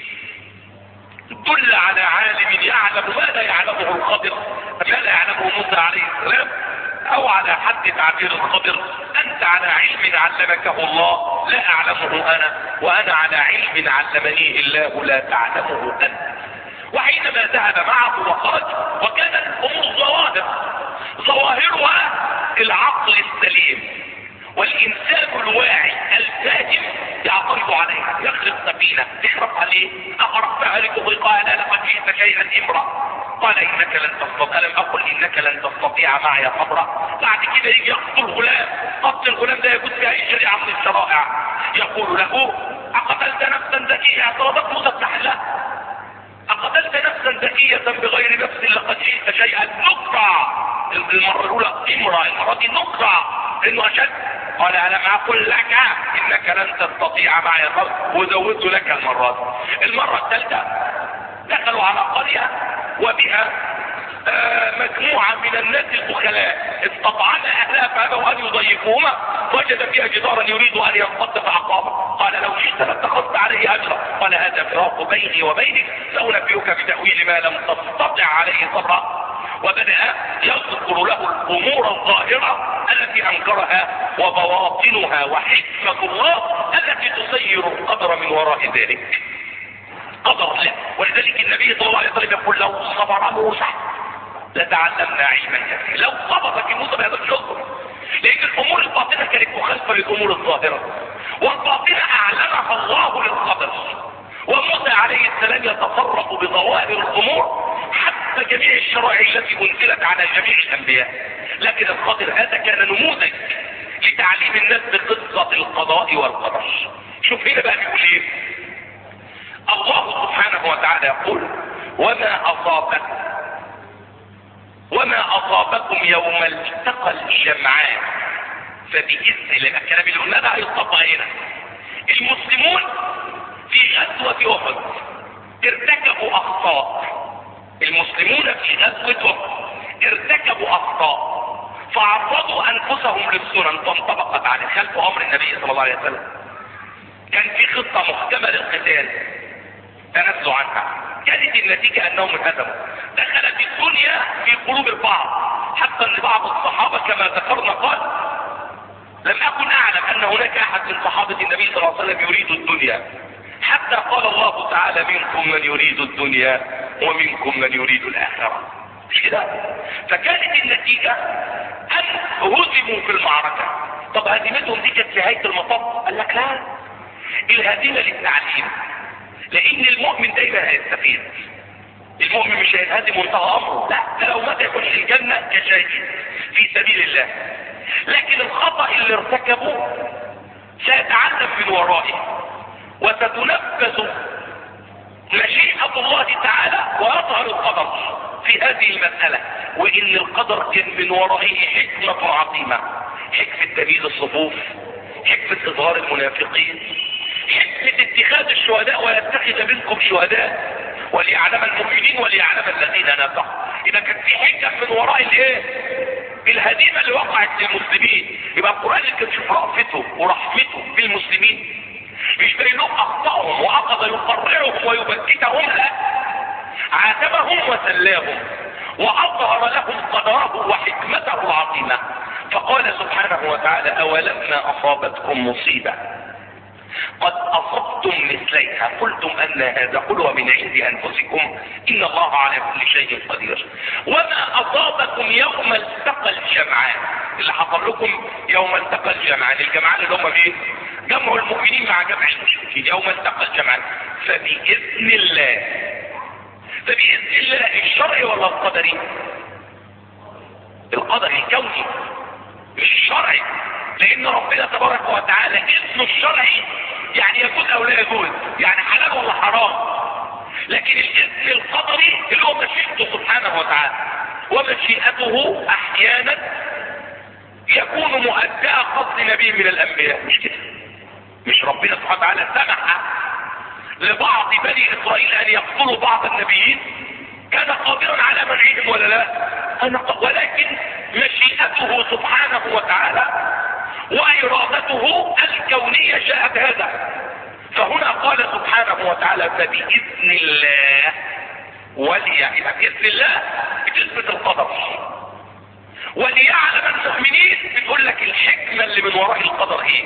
دل على عالم يعلم ما لا يعلمه الخضر، ما لا يعلمه موسى عليه السلام، او على حد تعبير الخضر انت على علم علمكه الله لا اعلمه انا، وانا على علم علمنيه الله لا تعلمه انت. وحينما ذهب معه وخرج وكانت الامور ظواهرها العقل السليم والانسان الواعي شيئا امرأ. قال انك لن تستطيع، الم اقل انك لن تستطيع معي صبرا. بعد كده يجي يقتل غلام، قتل الغلام ده يجوز في اي شريعة من الشرائع. يقول له اقتلت نفسا ذكية، اعترضت موسى بتحلة، اقتلت نفسا ذكية بغير نفس لقد جئت شيئا نكرا. المرة الاولى امرأة، المرة دي نكرا انه اشد. قال الم اقل لك انك لن تستطيع معي صبرا، وزودت لك المرة دي. المرة الثالثة دخلوا على قرية وبها مجموعة من الناس البخلاء، استطعم اهلها فابوا ان يضيفوهما، وجد فيها جدارا يريد ان ينقض فعقابه. قال لو شئت لاتخذت عليه اجرا. قال هذا فراق بيني وبينك، سأنبئك بتأويل ما لم تستطع عليه صبرا. وبدأ يذكر له الامور الظاهرة التي انكرها وبواطنها وحكمة الله التي تسير القدر من وراء ذلك. قدر لا. ولذلك النبي صلى الله عليه وسلم يقول لو صبر موسى لتعلمنا علما كثيرا. لو صبر في موسى بهذا الشكر، لان الامور الباطنه كانت مخالفه للامور الظاهره، والباطنه اعلنها الله للقدر، وموسى عليه السلام يتصرف بظواهر الامور حتى جميع الشرائع التي انزلت على جميع الانبياء. لكن القدر هذا كان نموذج لتعليم الناس بقصه القضاء والقدر. شوف هنا بقى بيقول ايه الله سبحانه وتعالى، يقول وما اصابكم يوم التقى الجمعان فبإذن الله. الكلام اللي قلنا ده هيطبق هنا. المسلمون في غزوة احد ارتكبوا اخطاء، المسلمون في غزوة احد ارتكبوا اخطاء فعرضوا انفسهم للسنن فانطبقت عليه خلف امر النبي صلى الله عليه وسلم. كان في خطة محتمل القتال تنزلوا عنها، كانت النتيجة انهم انهزموا. دخلت الدنيا في قلوب البعض حتى ان بعض الصحابة كما ذكرنا قال لم اكن اعلم ان هناك احد من صحابة النبي صلى الله عليه وسلم يريد الدنيا، حتى قال الله تعالى منكم من يريد الدنيا ومنكم من يريد الاخرة. مش كده؟ فكانت النتيجة ان هزموا في المعركة. طب هزيمتهم دي كانت نهاية المطاف؟ قال لك لا، الهزيمة للتعليم، لان المؤمن دايما هيستفيد. المؤمن مش هينهزم وانتهى امره، لا، ده لو مات يكون في الجنة كشهيد في سبيل الله. لكن الخطأ اللي ارتكبه سيتعلم من ورائه، وستنفذ مشيئة الله تعالى ويظهر القدر في هذه المسألة. وان القدر كان من ورائه حكمة عظيمة، حكمة تمييز الصفوف، حكمة اظهار المنافقين، حكمة اتخاذ الشهداء ويتخذ منكم شهداء وليعلم المؤمنين وليعلم الذين نافقوا. اذا كان في حكم من وراء الايه؟ الهزيمة اللي وقعت للمسلمين. يبقى القرآن اللي كان شوف رأفته ورحمته بالمسلمين، مش باين لهم اخطائهم واخذ يقررهم ويبكتهم، لا، عاتبهم وسلاهم واظهر لهم قدره وحكمته العظيمة. فقال سبحانه وتعالى اولما اصابتكم مصيبة قد اصبتم مثليها قلتم ان هذا، قل ومن عند انفسكم ان الله على كل شيء قدير. وما اصابكم يوم التقى الجمعان، اللي حصل لكم يوم التقى الجمعان، الجمعان اللي هم مين؟ جمع المؤمنين مع جمع المشركين. يوم التقى الجمعان فبإذن الله. فبإذن الله الشرعي ولا القدري؟ القدري الكوني مش الشرعي، لان ربنا تبارك وتعالى اذنه الشرعي يعني يجوز او لا يجوز، يعني حلال ولا حرام. لكن الاذن القدري اللي هو مشيئته سبحانه وتعالى، ومشيئته احيانا يكون مؤدى قصد نبي من الانبياء. مش كده؟ مش ربنا سبحانه وتعالى سمح لبعض بني اسرائيل ان يقتلوا بعض النبيين؟ كان قادرا على منعهم ولا لا؟ ولكن مشيئته سبحانه وتعالى وإرادته الكونية شاءت هذا. فهنا قال سبحانه وتعالى فبإذن الله بإذن الله بتثبت القدر، وليعلم المؤمنين بتقول لك الحكمة اللي من وراء القدر ايه.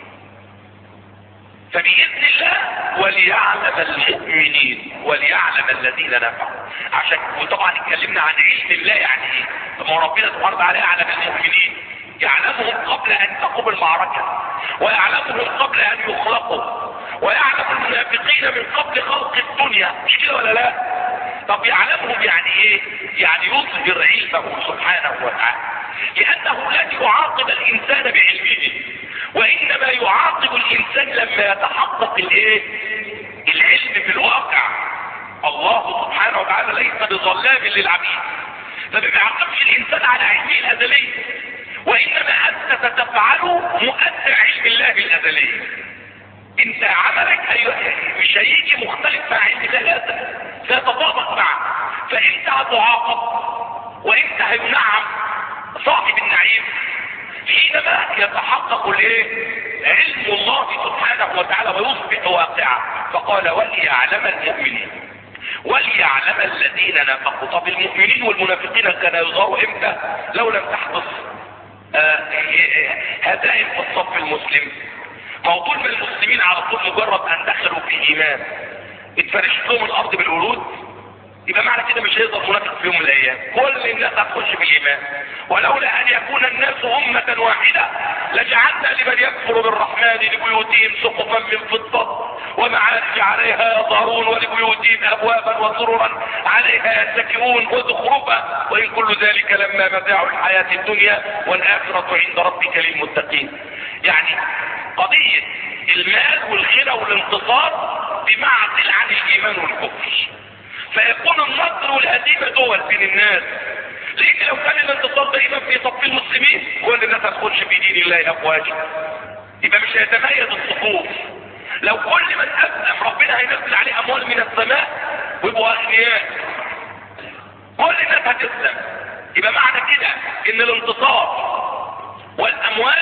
فبإذن الله وليعلم المؤمنين وليعلم الذين نفعوا. عشان وطبعا اتكلمنا عن علم الله يعني ايه. طب ربنا سبحانه وتعالى يعلم المؤمنين، يعلمهم قبل ان تقوم المعركة، ويعلمهم قبل ان يخلقوا، ويعلم المنافقين من قبل خلق الدنيا. مش كده ولا لا؟ طب يعلمهم يعني ايه؟ يعني يظهر علمه سبحانه وتعالى، لانه لن يعاقب الانسان بعلمه، وانما يعاقب الانسان لما يتحقق الايه؟ العلم في الواقع. الله سبحانه وتعالى ليس بظلام للعبيد، فما بيعاقبش الانسان على علمه الازلي، وانما انت ستفعله مؤثر علم الله الازلي. انت عملك مش هيجي مختلف مع علم الله الازلي، سيتطابق معه، فانت هتعاقب وانت هينعم صاحب النعيم حينما يتحقق الايه؟ علم الله سبحانه وتعالى ويصبح واقعا. فقال وليعلم المؤمنين وليعلم الذين نافقوا. طب المؤمنين والمنافقين كانوا يظهروا امتى؟ لو لم تحدث هزائم في الصف المسلم. طول ما المسلمين على طول مجرد ان دخلوا في ايمان اتفرشت لهم الارض بالورود، يبقى معنى كده مش هيقدر منافق في يوم من الايام، كل الناس هتخش في الايمان. ولولا ان يكون الناس امة واحدة لجعلنا لمن يكفر بالرحمن لبيوتهم سقفا من فضة ومعارج عليها يظهرون ولبيوتهم ابوابا وسررا عليها يتكئون وزخرفا وان كل ذلك لما متاع الحياة الدنيا والاخرة عند ربك للمتقين. يعني قضية المال والغنى والانتصار بمعزل عن الايمان والكفر، فيكون النصر والهزيمة دول بين الناس. لان لو كان الانتصار دائما في صف المسلمين كل الناس هتخش في دين الله افواجا، يبقى مش هيتميز الصفوف. لو كل من اسلم ربنا هينزل عليه اموال من السماء ويبقوا اغنياء، كل الناس هتسلم، يبقى معنى كده ان الانتصار والاموال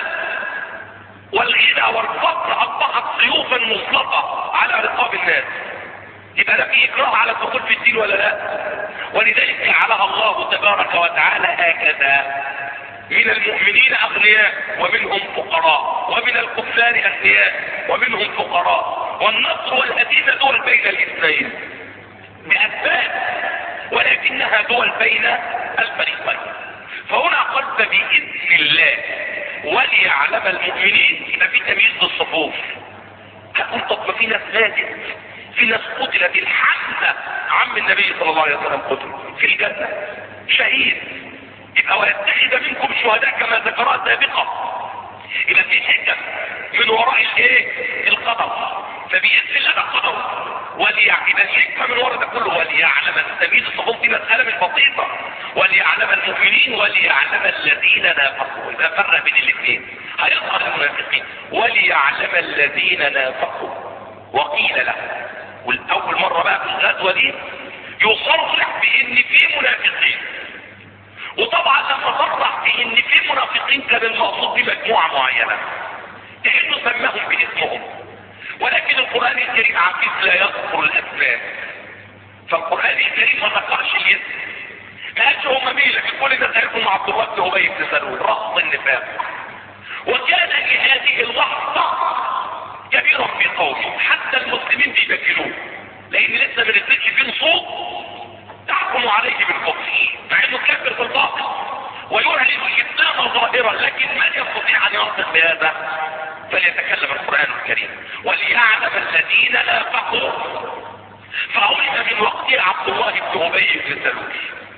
والغنى والفقر اصبحت سيوفا مسلطة على رقاب الناس. يبقى ده في اكراه على الدخول في الدين ولا لا؟ ولذلك جعلها الله تبارك وتعالى هكذا: من المؤمنين اغنياء ومنهم فقراء، ومن الكفار اغنياء ومنهم فقراء، والنصر والهزيمة دول بين الاثنين باسباب، ولكنها دول بين الفريقين. فهنا قال فبإذن الله وليعلم المؤمنين، يبقى في تمييز للصفوف. هتقول طب ما في ناس ماتت، في ناس قتلت، الحمزة عم النبي صلى الله عليه وسلم قتل في الجنة شهيد، يبقى ويتخذ منكم شهداء كما ذكرها سابقا. يبقى في حكم من وراء الايه؟ القدر. فبإذن الله ده قدر، وليعلم الحكمة من وراء ده كله، وليعلم التمييز الصفوف دي مسألة مش بسيطة. وليعلم المؤمنين وليعلم الذين نافقوا، إذا فرق بين الاثنين هيظهر المنافقين. وليعلم الذين نافقوا وقيل له، والاول مرة بقى في الغزوة دي يصرح بان في منافقين، وطبعا لما صرح بان في منافقين كان المقصود بمجموعة معينة لانه سماهم باسمهم، ولكن القرآن الكريم عفيف لا يذكر الاسماء، فالقرآن الكريم ما ذكرش الاسم، ما قالش هم مين، لكن كل الناس عرفوا عبد الله بن ابي بن سلول رأس النفاق. وكان لهذه اللحظة كبيرا في قومه، حتى المسلمين بيبكلوه، لان لسه ما نزلش فيه نصوص تحكم عليه بالكفر، مع انه كافر في الباطن ويعلن الاسلام ظاهرا، لكن من يستطيع ان ينطق بهذا؟ فليتكلم القرآن الكريم. وليعلم الذين نافقوا، فعلم من وقته عبد الله بن ابي بن سلول،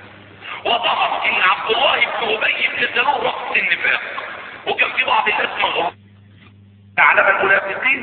وظهر ان عبد الله بن ابي بن سلول رأس النفاق، وكان في بعض الناس مغرور. يعلم المنافقين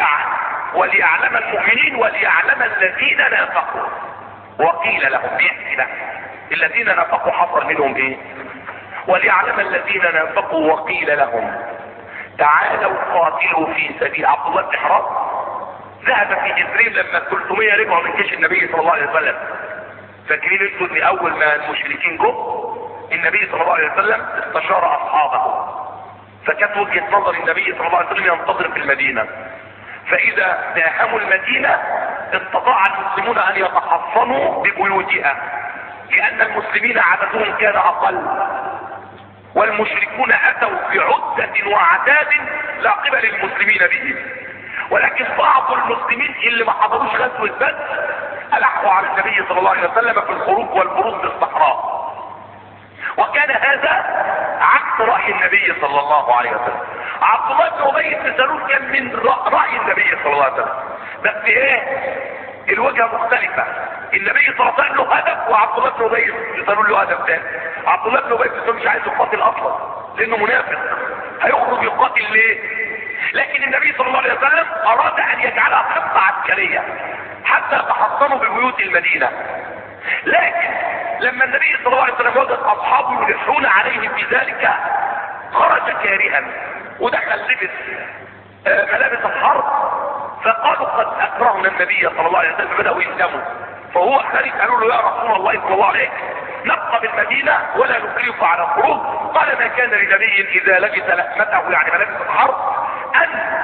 وليعلم المؤمنين وليعلم الذين نافقوا وقيل لهم. بيحكي ده الذين نافقوا حصل منهم ايه؟ وليعلم الذين نافقوا وقيل لهم تعالوا قاتلوا في سبيل. عبد الله بن حرام ذهب في جزرين لما 300 رجعوا من جيش النبي صلى الله عليه وسلم. فاكرين انتوا ان اول ما المشركين جم النبي صلى الله عليه وسلم استشار اصحابه، فكانت وجهة نظر النبي صلى الله عليه وسلم ينتظر في المدينة، فاذا داهموا المدينة استطاع المسلمون ان يتحصنوا ببيوتها، لان المسلمين عددهم كان اقل، والمشركون اتوا بعدة واعداد لا قبل للمسلمين به. ولكن بعض المسلمين اللي ما حضروش غزوة بدر الحقوا على النبي صلى الله عليه وسلم في الخروج والبروز بالصحراء، وكان هذا عكس رأي النبي صلى الله عليه وسلم. عبد الله بن ابي بن سلول كان من رأي النبي صلى الله عليه وسلم، بس ايه؟ الوجهة مختلفة. النبي صلى الله عليه وسلم له هدف، وعبد الله بن ابي بن سلول له هدف ثاني. عبد الله بن ابي بن سلول مش عايز يقاتل اصلا لانه منافق، هيخرج يقاتل ليه؟ لكن النبي صلى الله عليه وسلم اراد ان يجعلها خطه عسكريه حتى تحصنوا ببيوت المدينه. لكن لما النبي صلى الله عليه وسلم وجد اصحابه يلحون عليه بذلك خرج كارها ودخل لبس ملابس الحرب، فقالوا قد اكرهنا النبي صلى الله عليه وسلم، بدأوا يسلموا. فهو خارج قالوا له يا رسول الله صلى الله عليه نبقى بالمدينة ولا نكلف على الخروج؟ قال ما كان لنبي اذا لبس لحمته يعني ملابس الحرب ان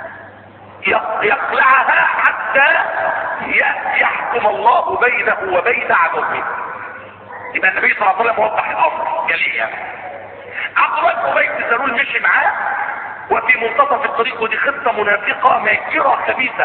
يخلعها حتى يحكم الله بينه وبين عدوه. يبقى النبي صلى الله عليه وسلم وضح الامر جليا. عبد الله بن ابي بن سلول مشي معاه وفي منتصف الطريق، ودي خطه منافقه ماكره خبيثه.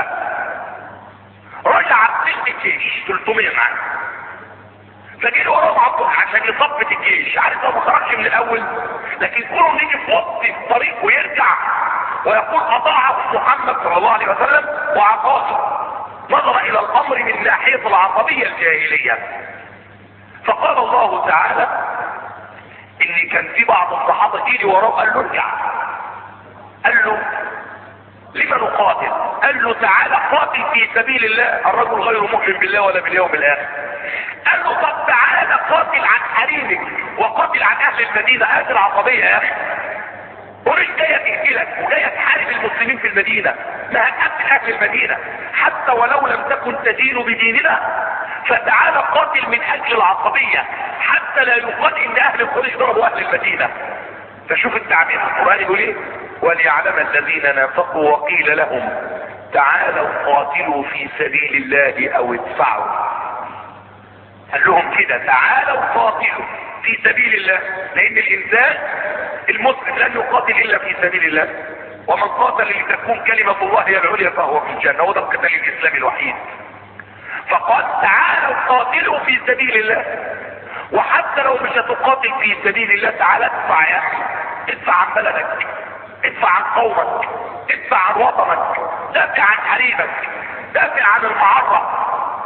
رجع بسلك الجيش 300 معاه، فجي وراهم عبد الله عشان يثبت الجيش، عارف لو ما خرجش من الاول، لكن كله نيجي في وسط الطريق ويرجع ويقول اطاعه محمد صلى الله عليه وسلم وعصاه. نظر الى الامر من ناحيه العصبيه الجاهليه، فقال الله تعالى ان كان في بعض الصحابه يجي وراه قال له ارجع، قال له لما نقاتل؟ قال له تعالى قاتل في سبيل الله، الرجل غير مؤمن بالله ولا باليوم الاخر. قال له طب تعالى قاتل عن حريمك وقاتل عن اهل المدينه. هذه العصبيه يا اخي، ومش جايه تقتلك وجايه تحارب المسلمين في المدينه، ما هتقتل اهل المدينه حتى ولو لم تكن تدين بديننا، فتعالى قاتل من اجل العصبيه حتى لا يقال ان اهل القريش ضربوا اهل المدينه. فشوف التعبير القرآني يقول ايه؟ وليعلم الذين نافقوا وقيل لهم تعالوا قاتلوا في سبيل الله او ادفعوا. قال لهم كده تعالوا قاتلوا في سبيل الله، لان الانسان المسلم لن يقاتل الا في سبيل الله، ومن قاتل لتكون كلمة الله هي العليا فهو في الجنة، وده القتال الاسلامي الوحيد. فقال تعالوا قاتلوا في سبيل الله، وحتى لو مش هتقاتل في سبيل الله تعالى ادفع يا اخي، ادفع عن بلدك، ادفع عن قومك، ادفع عن وطنك، دافع عن حريمك، دافع عن المعرة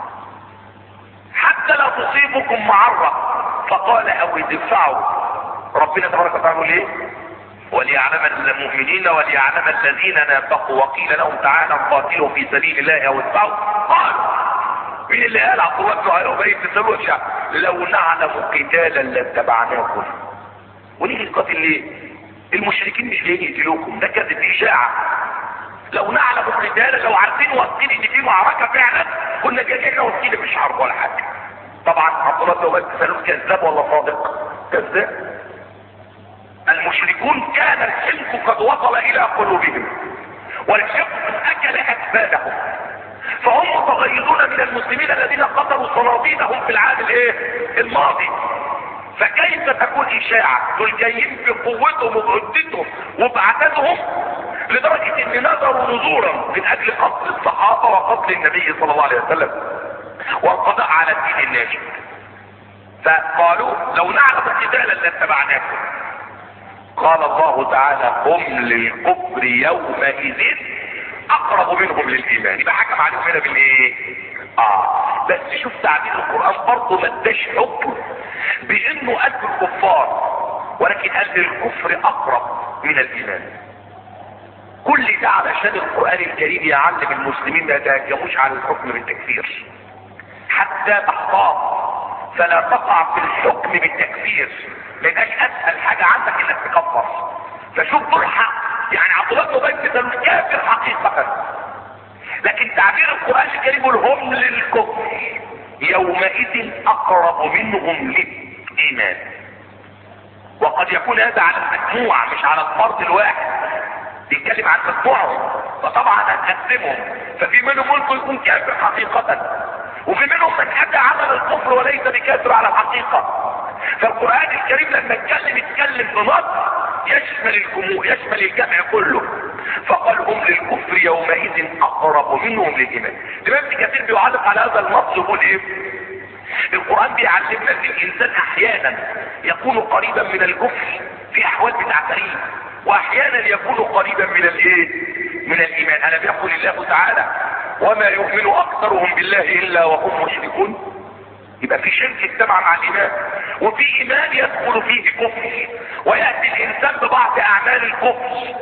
حتى لا تصيبكم معرة. فقال او ادفعوا. ربنا تبارك وتعالى يقول ايه؟ وليعلم المؤمنين وليعلم الذين نافقوا وقيل لهم تعالى قاتلوا في سبيل الله او ادفعوا. قالوا مين اللي قال؟ عبد الله بن ابي بن سلول لو نعلم قتالا لاتبعناكم. ونيجي نقاتل ليه؟ المشركين مش جايين يقتلوكم، ده كذب اشاعه. لو نعلم قتالا، لو عارفين واثقين ان في معركه فعلا كنا جايين واثقين مش حرب ولا حاجه. طبعا عبد الله بن ابي بن سلول كذاب ولا صادق؟ كذاب. المشركون كان الحلق قد وصل الى قلوبهم، والحقد اكل اكبادهم، فهم متغيرون من المسلمين الذين قتلوا صناديدهم في العام الماضي. فكيف تكون اشاعة؟ دول جايين بقوتهم وبعدتهم وبعددهم لدرجة ان نظروا نزورا من اجل قتل الصحابة وقتل النبي صلى الله عليه وسلم والقضاء على الدين الناجي. فقالوا لو نعلم قتالا لاتبعناكم. قال الله تعالى هم للكفر يومئذ اقرب منهم للايمان. يبقى حكم عليهم هنا بالايه؟ بس شوف تعبير القرآن برضه ما اداش حكم بانه قلب الكفار، ولكن قلب الكفر اقرب من الايمان. كل ده علشان القرآن الكريم يعلم المسلمين ما يتهجموش على الحكم بالتكفير حتى تحتاط، فلا تقع في الحكم بالتكفير، لانك اسهل حاجة عندك انك تكفر. فشوف برحة يعني عبد الله بن ابي بن سلول كافر حقيقة، لكن تعبير القرآن الكريم يقول هم للكفر يومئذ اقرب منهم للايمان. وقد يكون هذا على المجموعة مش على الفرد الواحد، بيتكلم عن مجموعهم، فطبعا هنقسمهم. ففي منهم ممكن يكون كافر حقيقة، وفي منهم من اتى عمل الكفر وليس بكافر على الحقيقة. فالقرآن الكريم لما يتكلم بنص يشمل الجموع، يشمل الجمع كله. فقال هم للكفر يومئذ اقرب منهم للايمان. الامام ابن كثير بيعلق على هذا النص يقول ايه؟ القرآن بيعلمنا ان الانسان احيانا يكون قريبا من الكفر في احوال بتعتريه، واحيانا يكون قريبا من من الايمان. انا بيقول الله تعالى وما يؤمن اكثرهم بالله الا وهم مشركون. يبقى في شرك اجتمع مع الايمان، وفي ايمان يدخل فيه كفر، ويأتي الانسان ببعض اعمال الكفر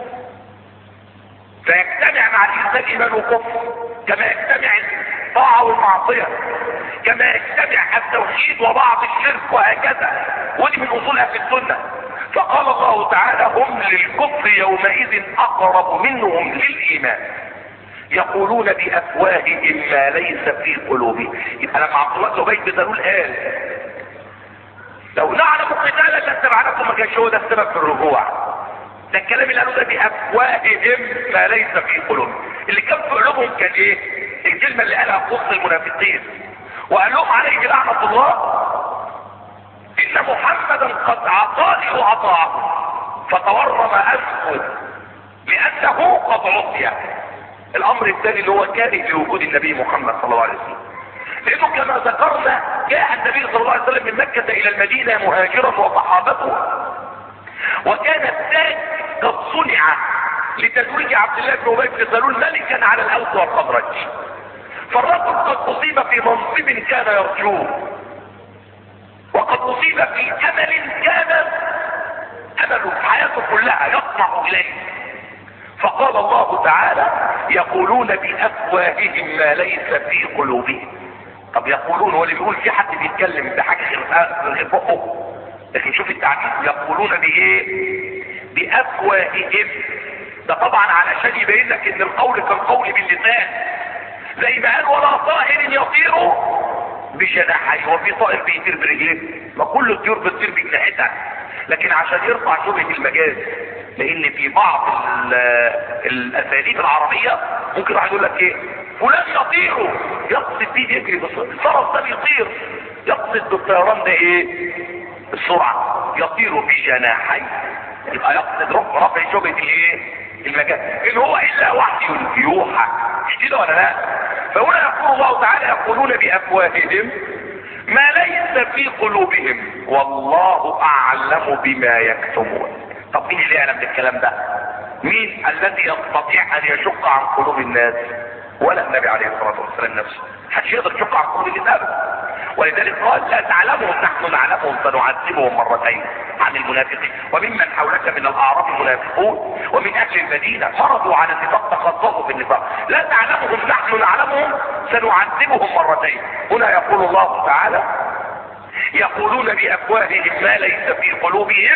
فيجتمع مع الانسان ايمان وكفر، كما يجتمع الطاعة والمعصية، كما يجتمع التوحيد وبعض الشرك، وهكذا. ودي من اصولها في السنة. فقال الله تعالى: هم للكفر يومئذ اقرب منهم للايمان يقولون بافواههم ما ليس في قلوبهم. يبقى لما عبد الله بن ابي بن سلول قال: لو نعلم قتالا لاتبعناكم، ما كانش هو ده السبب في الرجوع. ده الكلام اللي قالوا ده بافواههم ما ليس في قلوبهم. اللي كان في قلوبهم كان ايه؟ الكلمه اللي قالها في وسط المنافقين، وقال لهم عليه لعنه الله: ان محمدا قد عطاني وعطاه فتورم انفه لانه قد عطي. الامر الثاني اللي هو كاره لوجود النبي محمد صلى الله عليه وسلم، لانه كما ذكرنا جاء النبي صلى الله عليه وسلم من مكة الى المدينة مهاجرا وصحابته، وكان التاج قد صنع لتزويج عبد الله بن ابي بن سلول ملكا على الاوس والخزرج. فالرجل قد اصيب في منصب كان يرجوه، وقد اصيب في امل كان امله حياته كلها يطمع اليه. فقال الله تعالى: يقولون بافواههم ما ليس في قلوبهم. طب يقولون، هو اللي بيقول في حد بيتكلم بحاجه غير بقه؟ لكن شوف التعبير: يقولون بايه؟ بافواههم. ده طبعا علشان يبين لك ان القول كالقول باللسان، زي ما قال: ولا طائر يطير بجناحيه. وفي طائر بيطير برجليه؟ ما كل الطيور بتطير بجناحتها، لكن عشان يرفع شبهه المجاز. لان في بعض الاساليب العربيه ممكن واحد يقول لك ايه: فلان يطير، يقصد بيه يجري بسرعه. الفرس ده بيطير، يقصد بالطيران ده ايه؟ السرعه. يطير بجناحيه، يبقى يقصد رفع شبهه الايه؟ المجاز، ان هو الا وحي يوحى. مش كده ولا لا؟ فهنا يقول الله تعالى: يقولون بافواههم ما ليس في قلوبهم والله اعلم بما يكتمون. طب مين اللي يعلم بالكلام ده؟ مين الذي يستطيع ان يشق عن قلوب الناس؟ ولا النبي عليه الصلاه والسلام نفسه. محدش يقدر يشق عن قلوب الناس. ولذلك قال: لا تعلمهم نحن نعلمهم سنعذبهم مرتين. عن المنافقين: وممن حولك من الاعراب منافقون ومن اهل المدينه مرضوا على النفاق تخصصوا في النفاق. لا تعلمهم نحن نعلمهم سنعذبهم مرتين. هنا يقول الله تعالى: يقولون بافواههم ما ليس في قلوبهم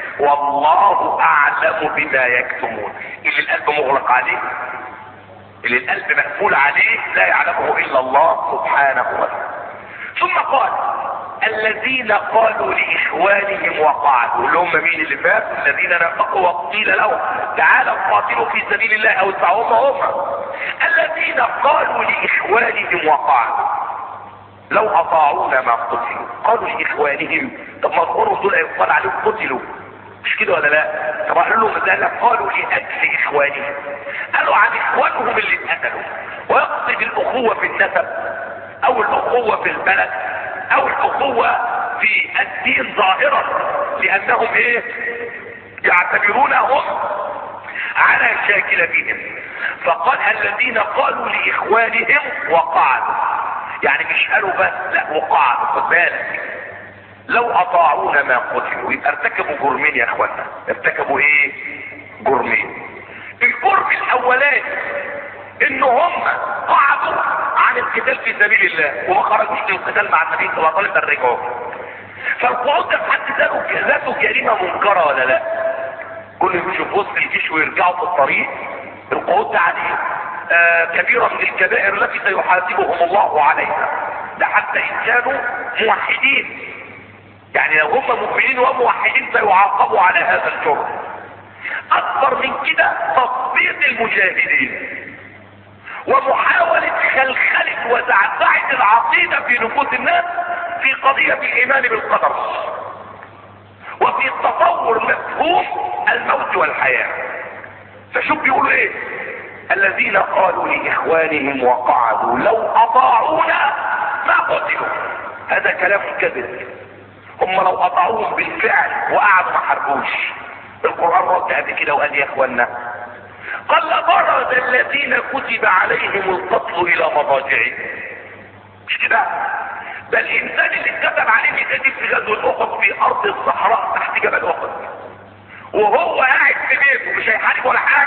والله اعلم بما يكتمون. اللي القلب مغلق عليه، اللي القلب مقفول عليه، لا يعلمه الا الله سبحانه وتعالى. ثم قال: الذين قالوا لاخوانهم وقعدوا. اللي هم مين اللي فات؟ الذين نافقوا وقيل لهم تعالوا قاتلوا في سبيل الله او ادفعوا. هم الذين قالوا لاخوانهم وقعدوا لو اطاعونا ما قتلوا. قالوا لاخوانهم، طب ما اذكروا دول يقال عليهم قتلوا، مش كده ولا لا؟ طب قالوا لهم ذلك، قالوا لاجل اخوانهم، قالوا عن اخوانهم اللي اتقتلوا. ويقصد الاخوه في النسب، او الاخوه في البلد، او الاخوه في الدين ظاهرا، لانهم ايه؟ يعتبرونهم على شاكلتهم. فقال: الذين قالوا لاخوانهم وقعدوا، يعني مش قالوا بس، لا وقعدوا. خد بالك، لو اطاعونا ما قتلوا. يبقى ارتكبوا جرمين يا اخوانا. ارتكبوا ايه؟ جرمين. الجرم الاولاني ان هم قعدوا عن القتال في سبيل الله وما خرجوش للقتال مع النبي صلى الله عليه وسلم، رجعوا. فالقعود ده في حد ذاته جريمه منكره ولا لا؟ كل يمشوا في وسط الجيش ويرجعوا في الطريق، القعود ده عليه كبيره من الكبائر التي سيحاسبهم الله عليها. ده حتى ان كانوا موحدين، يعني لو هم مؤمنين وموحدين سيعاقبوا على هذا الجرم. اكثر من كده تطبيق المجاهدين ومحاولة خلخلة وزعزعة العقيدة في نفوس الناس في قضية الايمان بالقدر، وفي تصور مفهوم الموت والحياة. فشوف بيقولوا ايه؟ الذين قالوا لاخوانهم وقعدوا لو اطاعونا ما قتلوا. هذا كلام كذب. هم لو اطاعوهم بالفعل وقعدوا ما حاربوش. القرآن رد قبل كده وقال: يا اخوانا قال لبرز الذين كتب عليهم القتل الى مضاجعهم. مش كده؟ ده الانسان اللي اتكتب عليه يتقتل في غزوة احد في ارض الصحراء تحت جبل احد، وهو قاعد في بيته مش هيحارب ولا حاجة،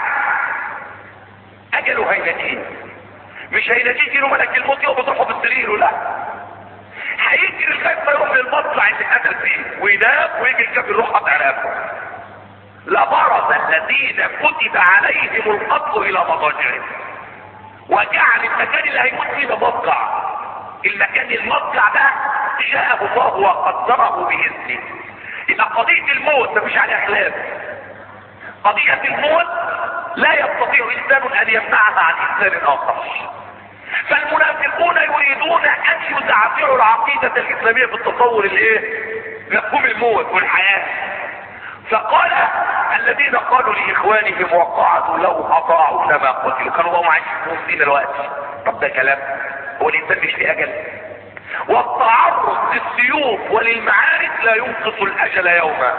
اجله هيناديه. مش هيناديه يجيله ملك الموت يقبض روحه بالسرير، لا، هيجري لغايه ما يروح للمطلع اللي قتل فيه وينام ويجي الكافر يروح قطع رقبته. لبرز الذين كتب عليهم القتل الى مضاجعهم، وجعل المكان اللي هيموت فيه ده مضجع. المكان المضجع ده شاءه الله وقدره باذنه. يبقى قضيه الموت مفيش عليها خلاف. قضيه الموت لا يستطيع انسان ان يمنعها عن انسان اخر. فالمنافقون يريدون ان يزعزعوا العقيده الاسلاميه بالتصور الايه؟ مفهوم الموت والحياه. فقال الذين قالوا لاخوانهم وقعدوا لو اطاعونا ما قتلوا، كانوا بقوا عايشين في دلوقتي. طب ده كلام؟ هو الانسان مش في اجل؟ والتعرض للسيوف وللمعارك لا ينقص الاجل يوما،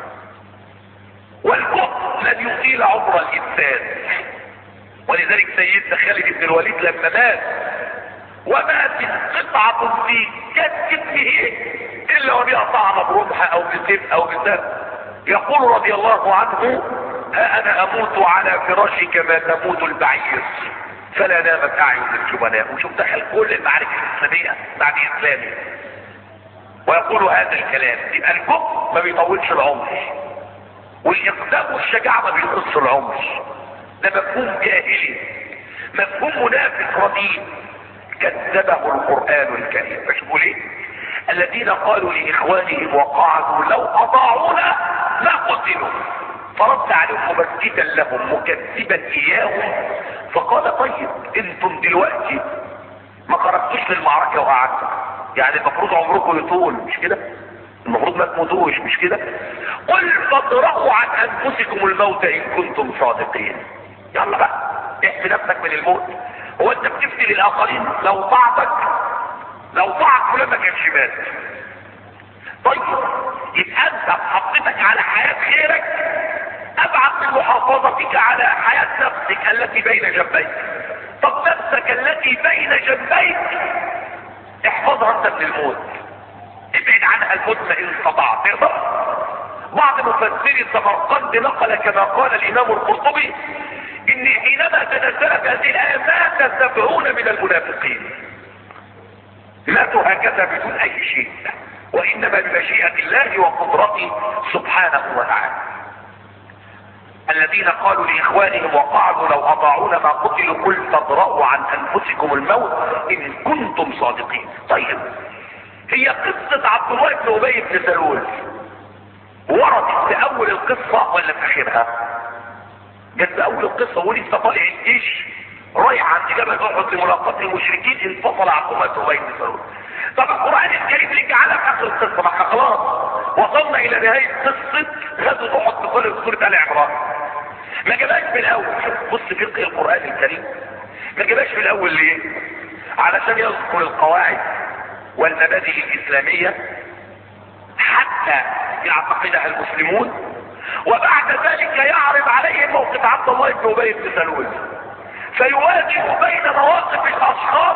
والكفر لن يطيل عمر الانسان. ولذلك سيدنا خالد بن الوليد لما مات وماتت قطعة في كتفه الا وبيقطعها برمح او بسيف او بسهم، يقول رضي الله عنه: ها انا اموت على فراشي كما تموت البعير فلا نامت اعين الجبناء. وشوف دخل كل المعارك الاسلاميه بعد اسلامه ويقول هذا الكلام. يبقى الكفر ما بيطولش العمر، والاقدام والشجاعه ما بيقصش العمر. ده مفهوم جاهلي، مفهوم منافق رديء كذبه القران الكريم. فشوفوا ليه؟ الذين قالوا لاخوانهم وقعدوا لو اطاعونا ما قتلوا، فرد عليهم ممسكا لهم مكذبا اياهم. فقال: طيب انتم دلوقتي ما خرجتوش للمعركه وقعدتوا، يعني المفروض عمركم يطول، مش كده؟ المفروض ما تموتوش، مش كده؟ قل فاطرحوا عن انفسكم الموت ان كنتم صادقين. يلا بقى احمي نفسك من الموت. هو انت بتفتي للاخرين؟ لو طاعك فلان ما كانش مات. طيب يبقى انت حطيتك على حياه غيرك ابعد من محافظتك على حياه نفسك التي بين جنبيك. طب نفسك التي بين جنبيك احفظها انت من الموت، ابعد عنها الموت ان استطعت. تقدر؟ بعض مفسري سمرقند نقل كما قال الامام القرطبي ان حينما تنزلت هذه الايه مات 70 من المنافقين، ماتوا هكذا بدون اي شيء، وانما بمشيئه الله وقدرته سبحانه وتعالى. الذين قالوا لاخوانهم وقعدوا لو اطاعونا ما قتلوا قل فاطرحوا عن انفسكم الموت ان كنتم صادقين. طيب هي قصه عبد الله بن ابي بن سلول وردت في اول القصه ولا في اخرها؟ جت في اول القصه ولسه طالع الجيش رايح عند جبل احد لملاقاه المشركين، انفصل عبد الله بن ابي بن سلول. طب القران الكريم اللي جعلها في اخر القصه، ما احنا خلاص وصلنا الى نهايه قصه غزوه احد بكل سوره ال عمران. ما جابهاش في الاول. بص فقه القران الكريم ما جابهاش في الاول ليه؟ علشان يذكر القواعد والمبادئ الاسلاميه حتى يعتقدها المسلمون، وبعد ذلك يعرض عليهم موقف عبد الله بن ابي بن سلول، فيوازن بين مواقف الاشخاص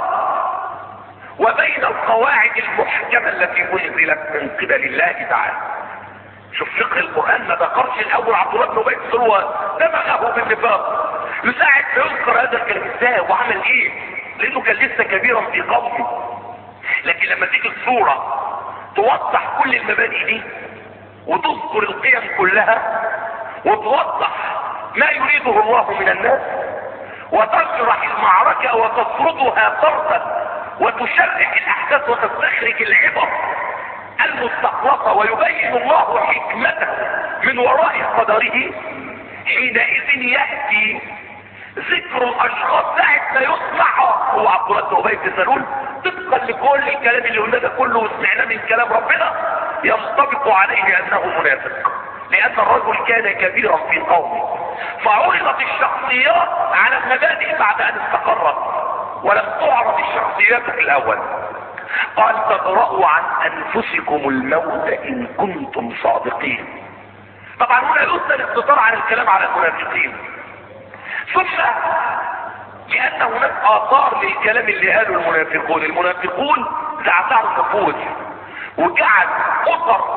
وبين القواعد المحكمه التي انزلت من قبل الله تعالى. شوف فقه القران ما ذكرش الاول عبد الله بن ابي بن سلول دمغه بالنفاق يساعد فيذكر هذا الكلام ازاي وعمل ايه، لانه كان لسه كبيرا في قومه. لكن لما تيجي الصوره توضح كل المبادئ دي وتذكر القيم كلها وتوضح ما يريده الله من الناس وتشرح المعركة وتفرضها فرضا وتشرح الاحداث وتستخرج العبر المستخلصة ويبين الله حكمته من وراء قدره، حينئذ يأتي ذكر الاشخاص ساعة ما يصنع هو عبد الله بن ابي بن سلول طبقا لكل الكلام اللي قلنا ده كله وسمعناه من كلام ربنا ينطبق عليه انه منافق، لان الرجل كان كبيرا في قومه. فعرضت الشخصيات على المبادئ بعد ان استقرت ولم تعرض الشخصيات في الاول. قال تقرأوا عن انفسكم الموت ان كنتم صادقين. طبعا هنا يسأل اختصار عن الكلام على المنافقين، ثم لان هناك اثار للكلام اللي قاله المنافقون زعزعوا النفوس، وجعل اسر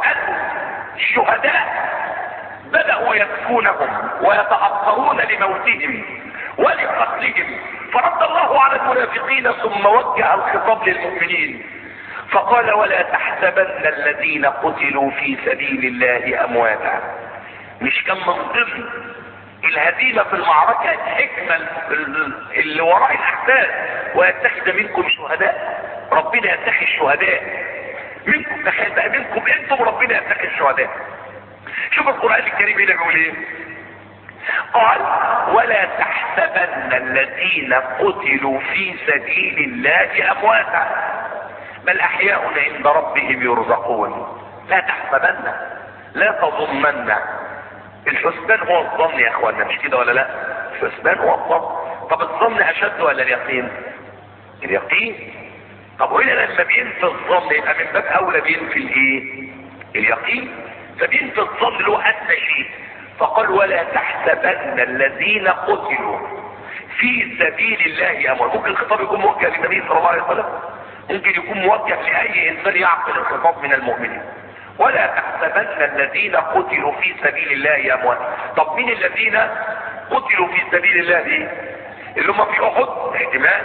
الشهداء بدأوا يبكونهم ويتأثرون لموتهم ولقتلهم، فرد الله على المنافقين ثم وجه الخطاب للمؤمنين فقال ولا تحسبن الذين قتلوا في سبيل الله امواتا. مش كان من ضمن الهزيمة في المعركة الحكمة اللي وراء الاحداث ويتخذ منكم شهداء؟ ربنا يتخذ الشهداء منكم، تخيل بقى منكم انتم ربنا يتخذ الشهداء. شوف القرآن الكريم هنا بيقول ايه؟ قال ولا تحسبن الذين قتلوا في سبيل الله امواتا بل احياء عند ربهم يرزقون. لا تحسبن، لا تظنن. الحسبان هو الظن يا اخوانا، مش كده ولا لا؟ الحسبان هو الظن. طب الظن اشد ولا اليقين؟ اليقين. طب وهنا لما بينفي الظن يبقى من باب اولى بينفي الايه؟ اليقين. فبينفي الظن اللي هو ادنى شيء، فقال ولا تحسبن الذين قتلوا في سبيل الله اموات. ممكن الخطاب يكون موجه للنبي صلى الله عليه وسلم، ممكن يكون موجه لاي انسان يعقل الخطاب من المؤمنين. ولا تحسبن الذين قتلوا في سبيل الله اموات. طب مين الذين قتلوا في سبيل الله دي؟ اللي هم في احد احتمال،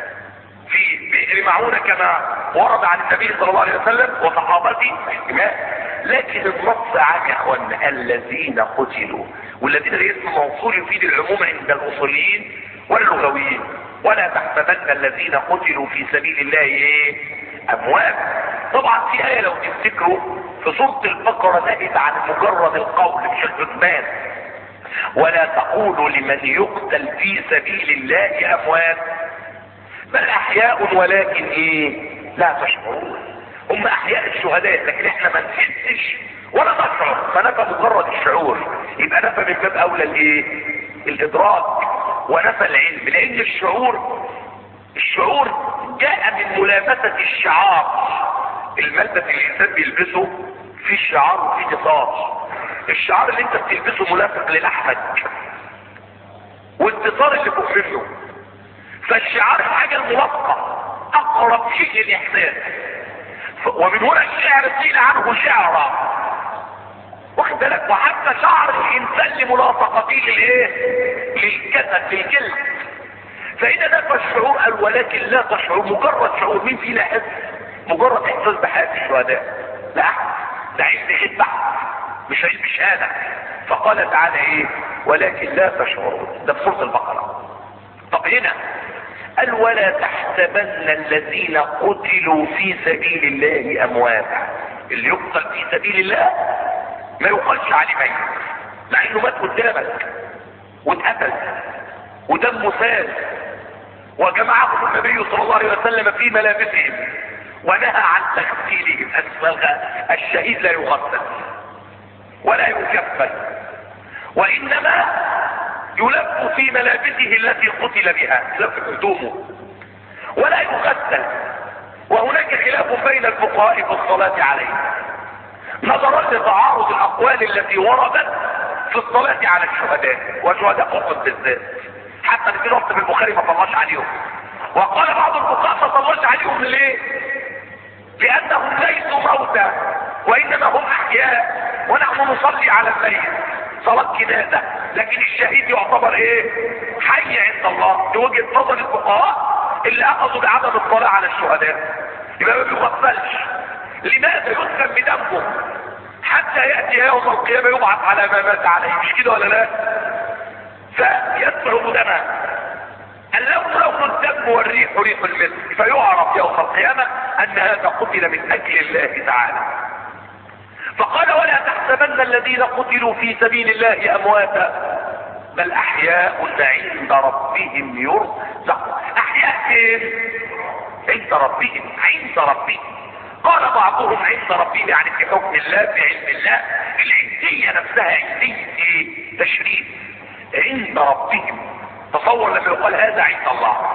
في بئر معونة كما ورد عن النبي صلى الله عليه وسلم وصحابته احتمال، لكن النص عام يا اخوانا الذين قتلوا، والذين ده اسم موصول يفيد العموم عند الاصوليين واللغويين. ولا تحسبن الذين قتلوا في سبيل الله ايه؟ اموات. طبعا في ايه لو تفتكروا في سورة البقرة نهت عن مجرد القول مش الحكمان، ولا تقولوا لمن يقتل في سبيل الله اموات بل احياء ولكن ايه؟ لا تشعرون. هم احياء الشهداء لكن احنا ما نحسش ولا نشعر، فنفى مجرد الشعور. يبقى نفى من باب اولى الايه؟ الادراك، ونفى العلم، لان الشعور جاء من ملابسة الشعار. الملبس اللي الانسان بيلبسه في شعار وفي اتصال. الشعار اللي انت بتلبسه ملافق للحمك، والاتصال اللي فوق منه. فالشعار الحاجة الملصقة اقرب شيء للاحساس، ومن هنا الشعر قيل عنه شعرا، واخد بالك؟ وحتى شعر الانسان لملاصقته للايه؟ للجسد، للجلد. فاذا نفى الشعور قال ولكن لا تشعر. مجرد شعور، مين فينا حس؟ مجرد احساس بحياة الشهداء؟ لا احد، ده علم خدمة مش علم شهادة. فقال تعالى ايه؟ ولكن لا تشعرون. ده في سورة البقرة. طب هنا قال ولا تحسبن الذين قتلوا في سبيل الله امواتا. اللي يقتل في سبيل الله ما يقالش عليه ميت، مع انه مات قدامك واتقتل ودمه سال وجمعهم النبي صلى الله عليه وسلم في ملابسهم ونهى عن تغسيلهم. الشهيد لا يغسل ولا يكفن، وانما يلف في ملابسه التي قتل بها، لف هدومه ولا يغسل. وهناك خلاف بين الفقهاء في الصلاة عليه نظرا لتعارض الاقوال التي وردت في الصلاة على الشهداء وشهداء احد بالذات. حتى في نص في البخاري ما صلاش عليهم، وقال بعض الفقهاء ما صلاش عليهم ليه؟ لانهم ليسوا موتى وانما هم احياء، ونحن نصلي على الميت صلاة جنازة، لكن الشهيد يعتبر ايه؟ حي عند الله. دي وجهة نظر الفقهاء اللي اخذوا بعدم الصلاة على الشهداء. يبقى ما بيغسلش. لماذا؟ يدفن بدمه حتى يأتي يوم القيامة يبعث على ما مات عليه، مش كده ولا لا؟ فيدفع دمه. اللون لون الدم والريح ريح المسك، فيعرف يوم القيامة ان هذا قتل من اجل الله تعالى. فقال ولا تحسبن الذين قتلوا في سبيل الله امواتا بل احياء عند ربهم يرزقون. احياء ايه؟ عند ربهم، عند ربهم. قال بعضهم عند ربهم يعني في حكم الله، في علم الله. العندية نفسها عندية ايه؟ تشريف. عند ربهم. تصور لما يقال هذا عند الله،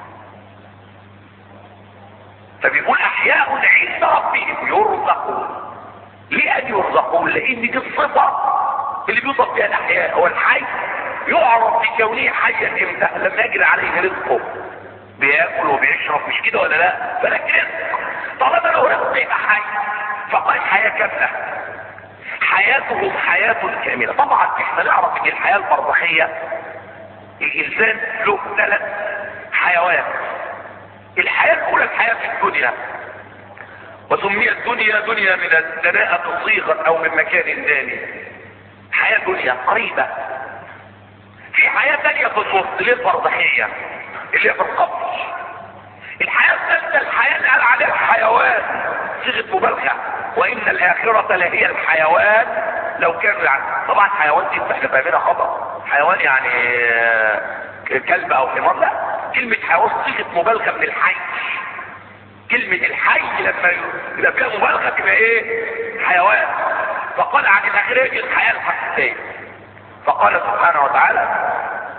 فبيقول احياء عند ربهم يرزقون. ليه ان يرزقون؟ لان دي الصفة اللي بيوصف فيها الاحياء. هو الحي يعرف بكونه حيا امتى؟ لما يجري عليه رزقه، بياكل وبيشرب، مش كده ولا لا؟ فلك رزق، طالما له رزق يبقى حي. فقال حياة كاملة، حياتهم حياة كاملة. طبعا احنا نعرف ان الحياة البرزخية الانسان له 3 حيوات. الحياة الاولى الحياة في الدنيا، وسميت دنيا من الدناءة صيغة او من مكان ثاني، حياة دنيا قريبة. في حياة ثانية في النص اللي البرزخية اللي هي في القبر. الحياة الثالثة الحياة اللي قال عليها الحيوان، صيغة مبالغة، وان الاخرة لهي الحيوان لو كانوا يعني. طبعا حيوان دي احنا فاهمينها خطأ، حيوان يعني كلب او حمار، لا، كلمة حيوان صيغة مبالغة من الحي. كلمة الحي لما يبقى فيها مبالغة تبقى ايه؟ حيوان. فقال عن الاخرة دي الحياة الحقيقية. فقال سبحانه وتعالى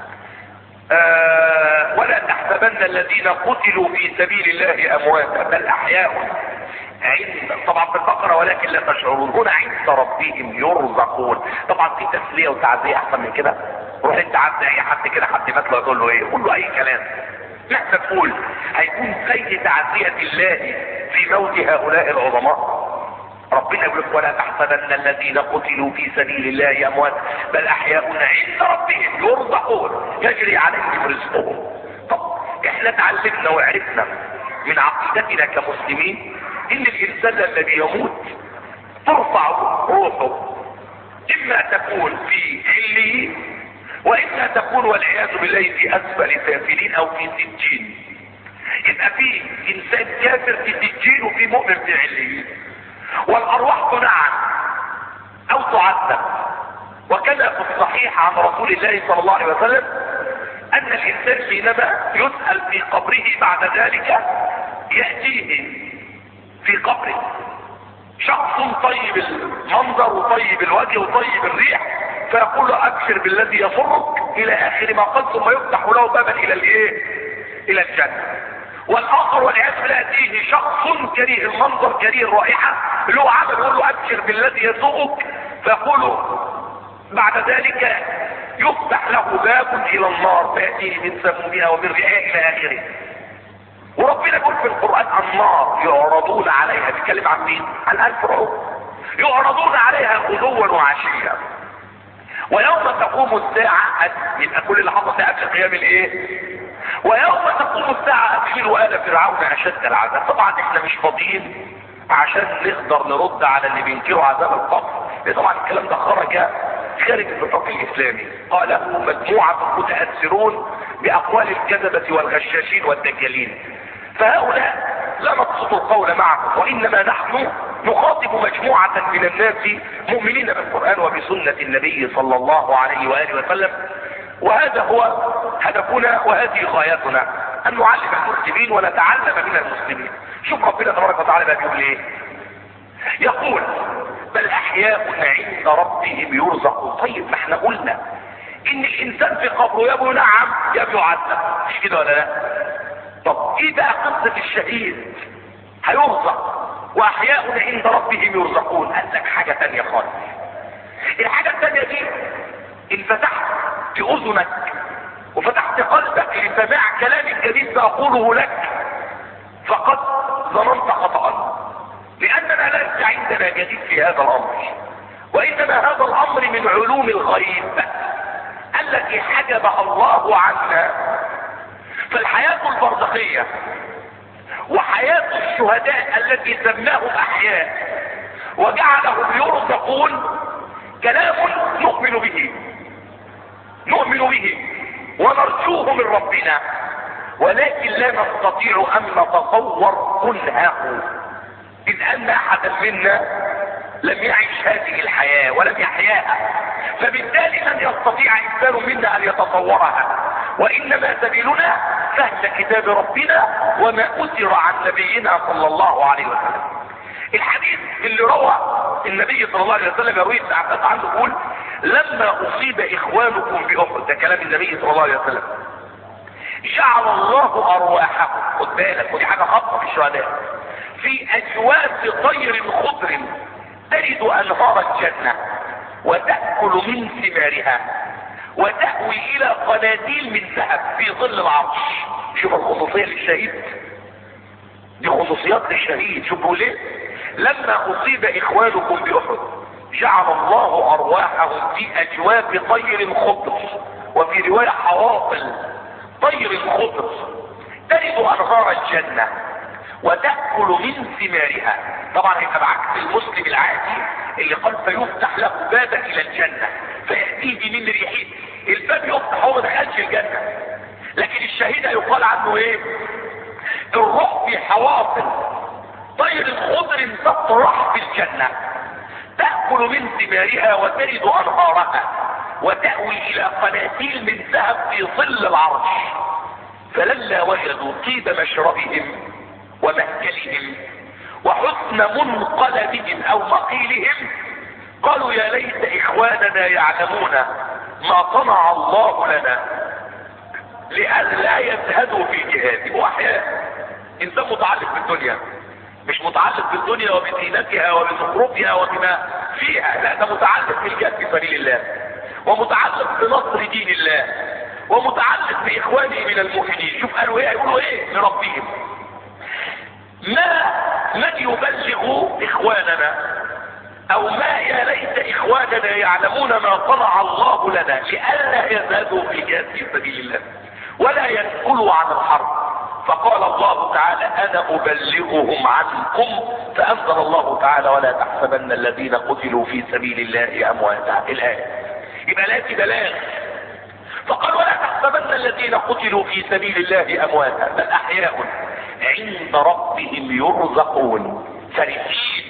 ولا تحسبن الذين قتلوا في سبيل الله امواتا بل احياء عند، طبعا في البقرة ولكن لا تشعرون، هنا عند ربهم يرزقون. طبعا في تسلية وتعزية احسن من كده؟ روح انت عبد اي حد كده، حد مات له تقول له ايه؟ قول له اي كلام. لا تقول هيكون زي تعزية الله في موت هؤلاء العظماء. ربنا يقول ولا تحسبن الذين قتلوا في سبيل الله اموات بل احياء عند ربهم يرزقون يجري عليهم رزقهم. طب احنا اتعلمنا وعرفنا من عقيدتنا كمسلمين ان الانسان لما بيموت ترفع روحه، اما تكون في عليين واما تكون والعياذ بالله في اسفل سافلين او في سجين. يبقى في انسان كافر في سجين وفي مؤمن في عليين، والارواح تنعم او تعذب. وكذا في الصحيح عن رسول الله صلى الله عليه وسلم ان الانسان حينما يسأل في قبره بعد ذلك يأتيه في قبره شخص طيب المنظر وطيب الوجه وطيب الريح، فيقول له ابشر بالذي يسرك الى اخر ما قال، ثم يفتح له بابا الى الايه؟ الى الجنة. والاخر والعياذ بالله ياتيه شخص كريه المنظر كريه الرائحة اللي هو عمل، يقول له ابشر بالذي يسوقك، فيقول بعد ذلك يفتح له باب الى النار فياتيه من سمومها ومن ريحها الى اخره. وربنا يقول في القرآن النار يعرضون عليها، بيتكلم عن مين؟ عن الفرعون. يعرضون عليها غدوا وعشيا ويوم تقوم الساعة، يبقى كل اللي حصل ده قبل قيام الايه؟ ويوم تقوم الساعة ادخلوا آل فرعون اشد العذاب. طبعا احنا مش فاضيين عشان نقدر نرد على اللي بينكروا عذاب القبر، طبعا الكلام ده خارج النطاق الاسلامي. قاله مجموعة متأثرون باقوال الكذبة والغشاشين والدجالين، فهؤلاء لا نقصد القول معهم، وانما نحن نخاطب مجموعة من الناس مؤمنين بالقرآن وبسنة النبي صلى الله عليه وآله وسلم. وهذا هو هدفنا وهذه غايتنا، ان نعلم المسلمين ونتعلم من المسلمين. شوف ربنا تبارك وتعالى بقى بيقول ايه؟ يقول بل احياء عند ربهم يرزقون. طيب ما احنا قلنا ان الانسان في قبره يا نعم يا يعذب، مش كده ولا لا؟ طب ايه بقى قصة الشهيد؟ هيرزق واحياء عند ربهم يرزقون. قال لك حاجة تانية خالص. الحاجة التانية دي ان فتحت اذنك وفتحت قلبك لسماع كلام جديد سأقوله لك فقد ظننت خطأ، لاننا ليس عندنا جديد في هذا الامر، وانما هذا الامر من علوم الغيب التي حجبها الله عنا. فالحياة البرزخية وحياة الشهداء التي سماهم احياء وجعلهم يرزقون كلام نؤمن به ونرجوه من ربنا، ولكن لا نستطيع ان نتصور كنهه، اذ ان احدا منا لم يعيش هذه الحياة ولم يحياها، فبالتالي لن يستطيع انسان منا ان يتصورها. وانما سبيلنا فهم كتاب ربنا وما اثر عن نبينا صلى الله عليه وسلم. الحديث اللي روى النبي صلى الله عليه وسلم يروي ابن عباس عنه يقول لما اصيب اخوانكم باحد، ده كلام النبي صلى الله عليه وسلم، جعل الله ارواحهم، خد بالك ودي حاجه خاصه بالشهداء، في اجواف طير خضر ترد انهار الجنه وتاكل من ثمارها وتأوي الى قناديل من ذهب في ظل العرش. شوف الخصوصية للشهيد، دي خصوصيات للشهيد. شوفوا ليه؟ لما اصيب اخوانكم باحد جعل الله ارواحهم في اجواف طير خضر، وفي رواية حواصل طير خضر ترد انهار الجنة وتأكل من ثمارها. طبعا هيبقى بعكس المسلم العادي اللي قال فيفتح له بابا الى الجنة فيأتيه من ريحه، الباب يفتح هو ما دخلش الجنة. لكن الشهيد يقال عنه ايه؟ الروح في حواصل طير خضر تطرح في الجنة تأكل من ثمارها وترد انهارها وتأوي الى قناديل من ذهب في ظل العرش. فلما وجدوا طيب مشربهم ومأكلهم وحسن منقلبهم او مقيلهم قالوا يا ليت اخواننا يعلمون ما صنع الله لنا لئلا يزهدوا في جهاده. واحيانا انسان متعلق بالدنيا، مش متعلق بالدنيا وبزينتها وبزخرفها وبما فيها، لا ده متعلق بالجهاد في سبيل الله، ومتعلق بنصر دين الله، ومتعلق باخوانه من المؤمنين. شوف قالوا ايه؟ يقولوا ايه لربهم؟ من يبلغ اخواننا، او ما يا ليت اخواننا يعلمون ما صنع الله لنا لئلا يزهدوا في جهاد في سبيل الله ولا يسألوا عن الحرب. فقال الله تعالى انا ابلغهم عنكم، فانزل الله تعالى ولا تحسبن الذين قتلوا في سبيل الله امواتا. الايه يبقى لا بلاغ. فقال ولا تحسبن الذين قتلوا في سبيل الله امواتا بل احياء عند ربهم يرزقون فرحين.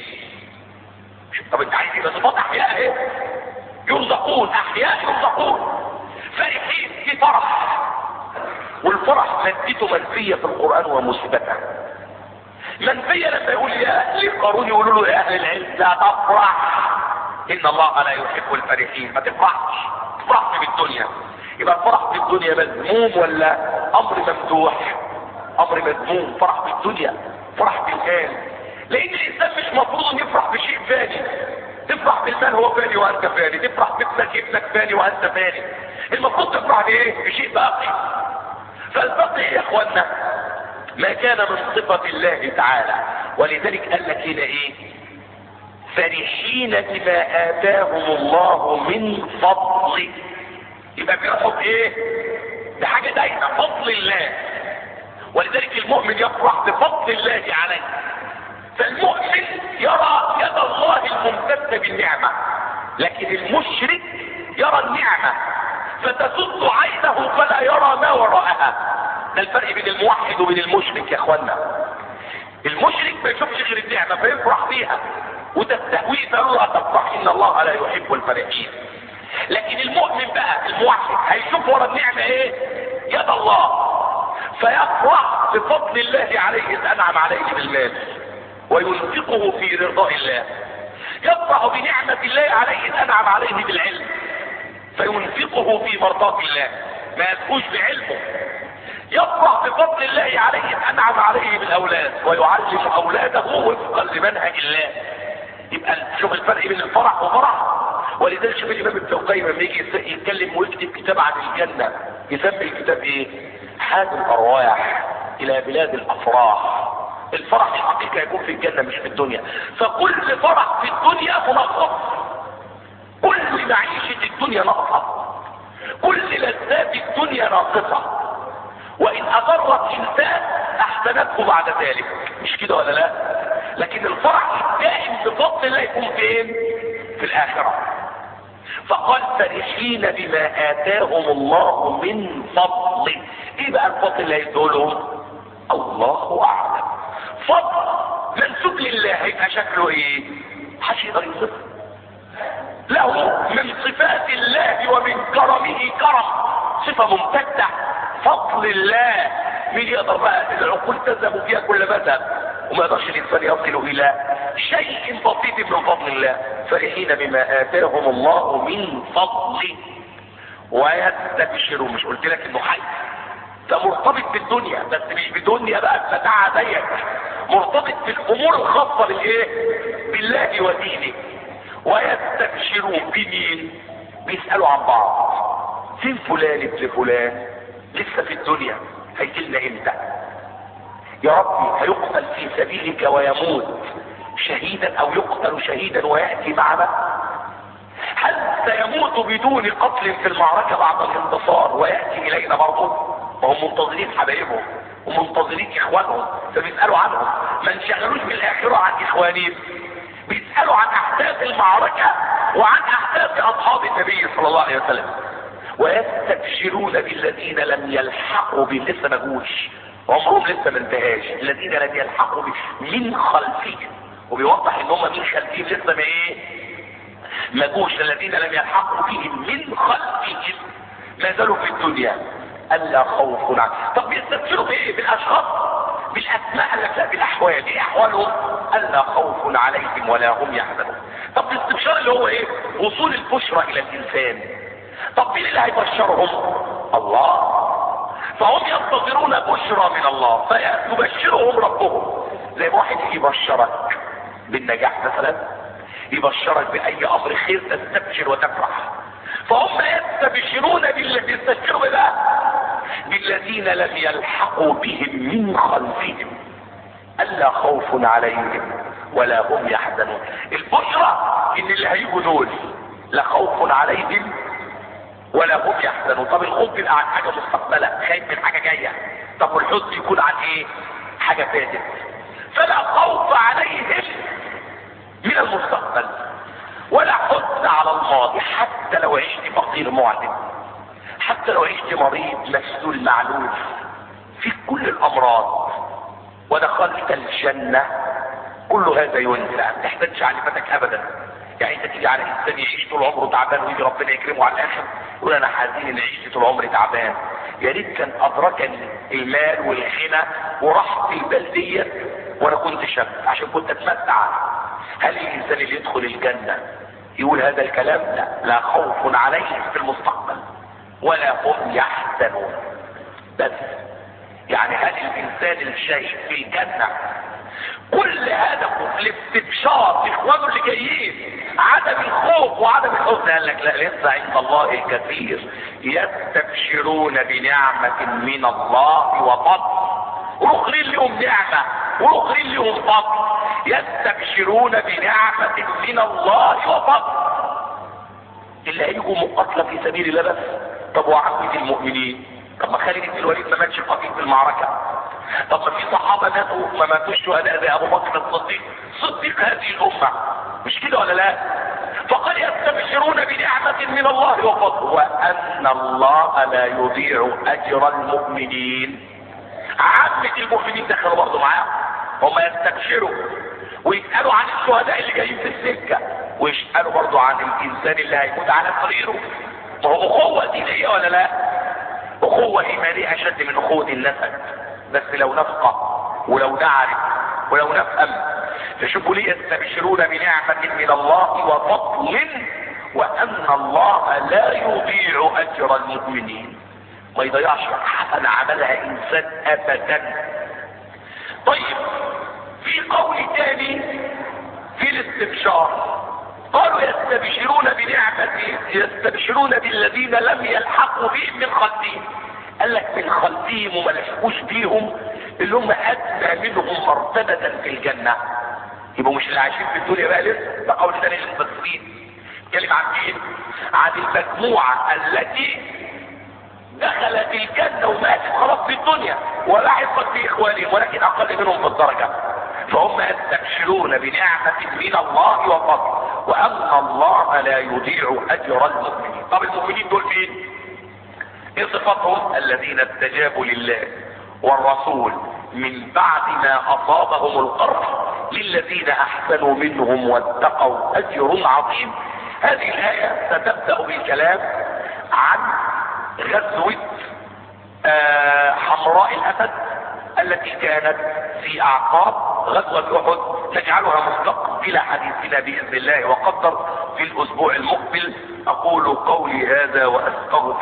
طب انت عايز يبقى صفات احياء ايه؟ يرزقون، احياء يرزقون فرحين في فرح. والفرح مادته منفية في القرآن ومثبتة. منفية لما يقول يا اهل قارون يقولوا له يا اهل العز لا تفرح ان الله لا يحب الفرحين. ما تفرحش، تفرح بالدنيا. يبقى الفرح بالدنيا مذموم ولا امر ممدوح؟ امر مذموم. فرح بالدنيا، فرح بالمال، لان الانسان مش مفروض ان يفرح بشيء فاني. تفرح بالمال هو فاني وانت فاني، تفرح بابنك فاني وانت فاني. المفروض تفرح بايه؟ بشيء باقي. فالباقي يا اخوانا ما كان من صفة الله تعالى. ولذلك قال لك هنا ايه؟ فرحين بما اتاهم الله من فضله. يبقى بيرحب ايه؟ بحاجة دايما فضل الله. ولذلك المؤمن يفرح بفضل الله عليه. فالمؤمن يرى يد الله الممتدة بالنعمة، لكن المشرك يرى النعمة فتسد عينه فلا يرى ما وراءها. ده الفرق بين الموحد وبين المشرك يا اخوانا. المشرك ما يشوفش غير النعمة فيفرح بيها وتستهويه فيقول لا تفرح ان الله لا يحب الفرحين. لكن المؤمن بقى الموحد هيشوف ورا النعمة ايه؟ يد الله، فيفرح بفضل الله عليه اذ انعم عليه بالمال وينفقه في رضاء الله. يفرح بنعمة الله عليه اذ انعم عليه بالعلم فينفقه في مرضاة الله، ما يدفوش بعلمه. يفرح بفضل الله عليه اذ انعم عليه بالاولاد ويعلم اولاده وفقا لمنهج الله. يبقى شوف الفرق بين الفرح وفرح. ولذلك شوف الامام ابن القيم لما يجي يتكلم ويكتب كتاب عن الجنة يسمي الكتاب ايه؟ حاد الارواح الى بلاد الافراح. الفرح الحقيقي يكون في الجنة مش في الدنيا. فكل فرح في الدنيا منقص، كل معيشة الدنيا ناقصة، كل لذات الدنيا ناقصة، وان اضرت انسان احسنته بعد ذلك. مش كده ولا لا؟ لكن الفرح الدائم بفضل الله يكون فين؟ في الاخرة. فقال فرحين بما اتاهم الله من فضله. ايه بقى الفضل اللي هيدولهم؟ الله اعلم. فضل منسوب لله يبقى شكله ايه؟ محدش يقدر يوصفه. له من صفات الله ومن كرمه كرم، صفة ممتدة. فضل الله مين يقدر بقى؟ العقول تذهب فيها كل مذهب وما يقدرش الانسان يصل الى شيء بسيط من فضل الله. فرحين بما اتاهم الله من فضله ويستبشروا. مش قلت لك انه حي؟ ده مرتبط بالدنيا بس مش بدنيا بقى الفتاعة ديت، مرتبط بالامور الخاصة بالايه؟ بالله ودينه. ويستبشروا بمين؟ بيسألوا عن بعض. فين فلان ابن فلان لسه في الدنيا، هيجيلنا امتى؟ يا ربي هيقتل في سبيلك ويموت شهيدا او يقتل شهيدا ويأتي معنا؟ هل سيموت بدون قتل في المعركة بعد الانتصار ويأتي الينا برضه؟ وهم منتظرين حبايبهم ومنتظرين اخوانهم، فبيسألوا عنهم. ما انشغلوش بالاخرة عن اخوانهم، بيسألوا عن احداث المعركة وعن احداث اصحاب النبي صلى الله عليه وسلم. ويستبشرون بالذين لم يلحقوا بهم، لسه ما جوش، عمرهم لسه ما انتهاش، الذين لم يلحقوا بهم من خلفهم، وبيوضح ان هم من خلفهم لسه ما ما جوش، الذين لم يلحقوا بهم من خلفهم ما زالوا في الدنيا الا خوف عنهم. طب بيستبشروا بايه؟ بالاشخاص، بالاسماء؟ قال لك لا، بالاحوال. ايه احوالهم؟ الا خوف عليهم ولا هم يحزنون. طب الاستبشار اللي هو ايه؟ وصول البشرى الى الانسان. طب مين اللي هيبشرهم؟ الله. فهم ينتظرون بشرى من الله فيبشرهم ربهم. زي ما واحد يبشرك بالنجاح مثلا، يبشرك باي امر خير تستبشر وتفرح. فهم يستبشرون بالذين يستبشروا بقى بالذين لم يلحقوا بهم من خلفهم الا خوف عليهم ولا هم يحزنون. البشرى ان اللي هيجوا دول لا خوف عليهم ولا هم يحزنون. طب الخوف يبقى عن حاجه مستقبله، خايف من حاجه جايه. طب والحزن يكون عن ايه؟ حاجه فاتت. فلا خوف عليهم من المستقبل ولا حزن على الماضي. حتى لو عشت فقير معدم، حتى لو عشت مريض مسلول معلول في كل الامراض ودخلت الجنه، كل هذا ينسى، ما تحتاجش علمتك ابدا. يعني انت تيجي على انسان يعيش طول عمره تعبان ويجي ربنا يكرمه على الاخر يقول انا حزين ان عشت طول عمري تعبان، يا ريت كان ادركني المال والغنى وراحه البال ديت وانا كنت شاب عشان كنت اتمتع. هل الانسان اللي يدخل الجنه يقول هذا الكلام؟ لا. لا خوف عليهم في المستقبل ولا هم يحزنون. بس يعني هل الانسان الشايف في الجنه كل هدفه الاستبشار باخوانه اللي جايين، عدم الخوف وعدم الحزن؟ قال لك لا، لسه عند الله الكثير. يستبشرون بنعمة من الله وفضل، واخرين لهم نعمة واخرين لهم فضل. يستبشرون بنعمة من الله وفضل. اللي هيجوا مقاتلة في سبيل الله بس. طب وعامة المؤمنين؟ طب ما خالد بن الوليد ما ماتش قتيل في المعركة. طب ما في صحابة ماتوا ما ماتوش شهداء زي ابو بكر الصديق، صديق هذه الامة، مش كده ولا لا؟ فقد يستبشرون بنعمة من الله وفضل وان الله لا يضيع اجر المؤمنين. عامة المؤمنين دخلوا برضه معاهم، هم يستبشروا ويسألوا عن الشهداء اللي جايين في السكة، ويسألوا برضه عن الانسان اللي هيموت على سريره. ما هو اخوة دينية ولا لا؟ اخوة ايمانية اشد من اخوة النسب، بس لو نفقه ولو نعرف ولو نفهم. فشوفوا ليه يستبشرون بنعمة من الله وفضل وان الله لا يضيع اجر المؤمنين. ما يضيعش حسنة عملها انسان ابدا. طيب في قول تاني في الاستبشار قالوا يستبشرون بنعمة، يستبشرون بالذين لم يلحقوا بهم من خلفهم. قال لك من خلفهم وما لحقوش بيهم اللي هم ادنى منهم مرتبة في الجنة. يبقوا مش اللي عايشين في الدنيا بقى لسه. ده قول ثاني للمفسرين. اتكلم عن مين؟ عن المجموعة التي دخلت الجنة وماتت خلاص في الدنيا ولحقت باخوانهم ولكن اقل منهم في الدرجة. فهم يستبشرون بنعمة من الله وفضل وان الله لا يضيع اجر المؤمنين. طب المؤمنين دول فين؟ ايه صفاتهم؟ الذين استجابوا لله والرسول من بعد ما اصابهم القرح للذين احسنوا منهم واتقوا اجر عظيم. هذه الايه ستبدا بالكلام عن غزوه حمراء الاسد التي كانت في اعقاب غزوه احد، نجعلها مستقبل حديثنا باذن الله وقدر في الاسبوع المقبل. اقول قولي هذا واستغفر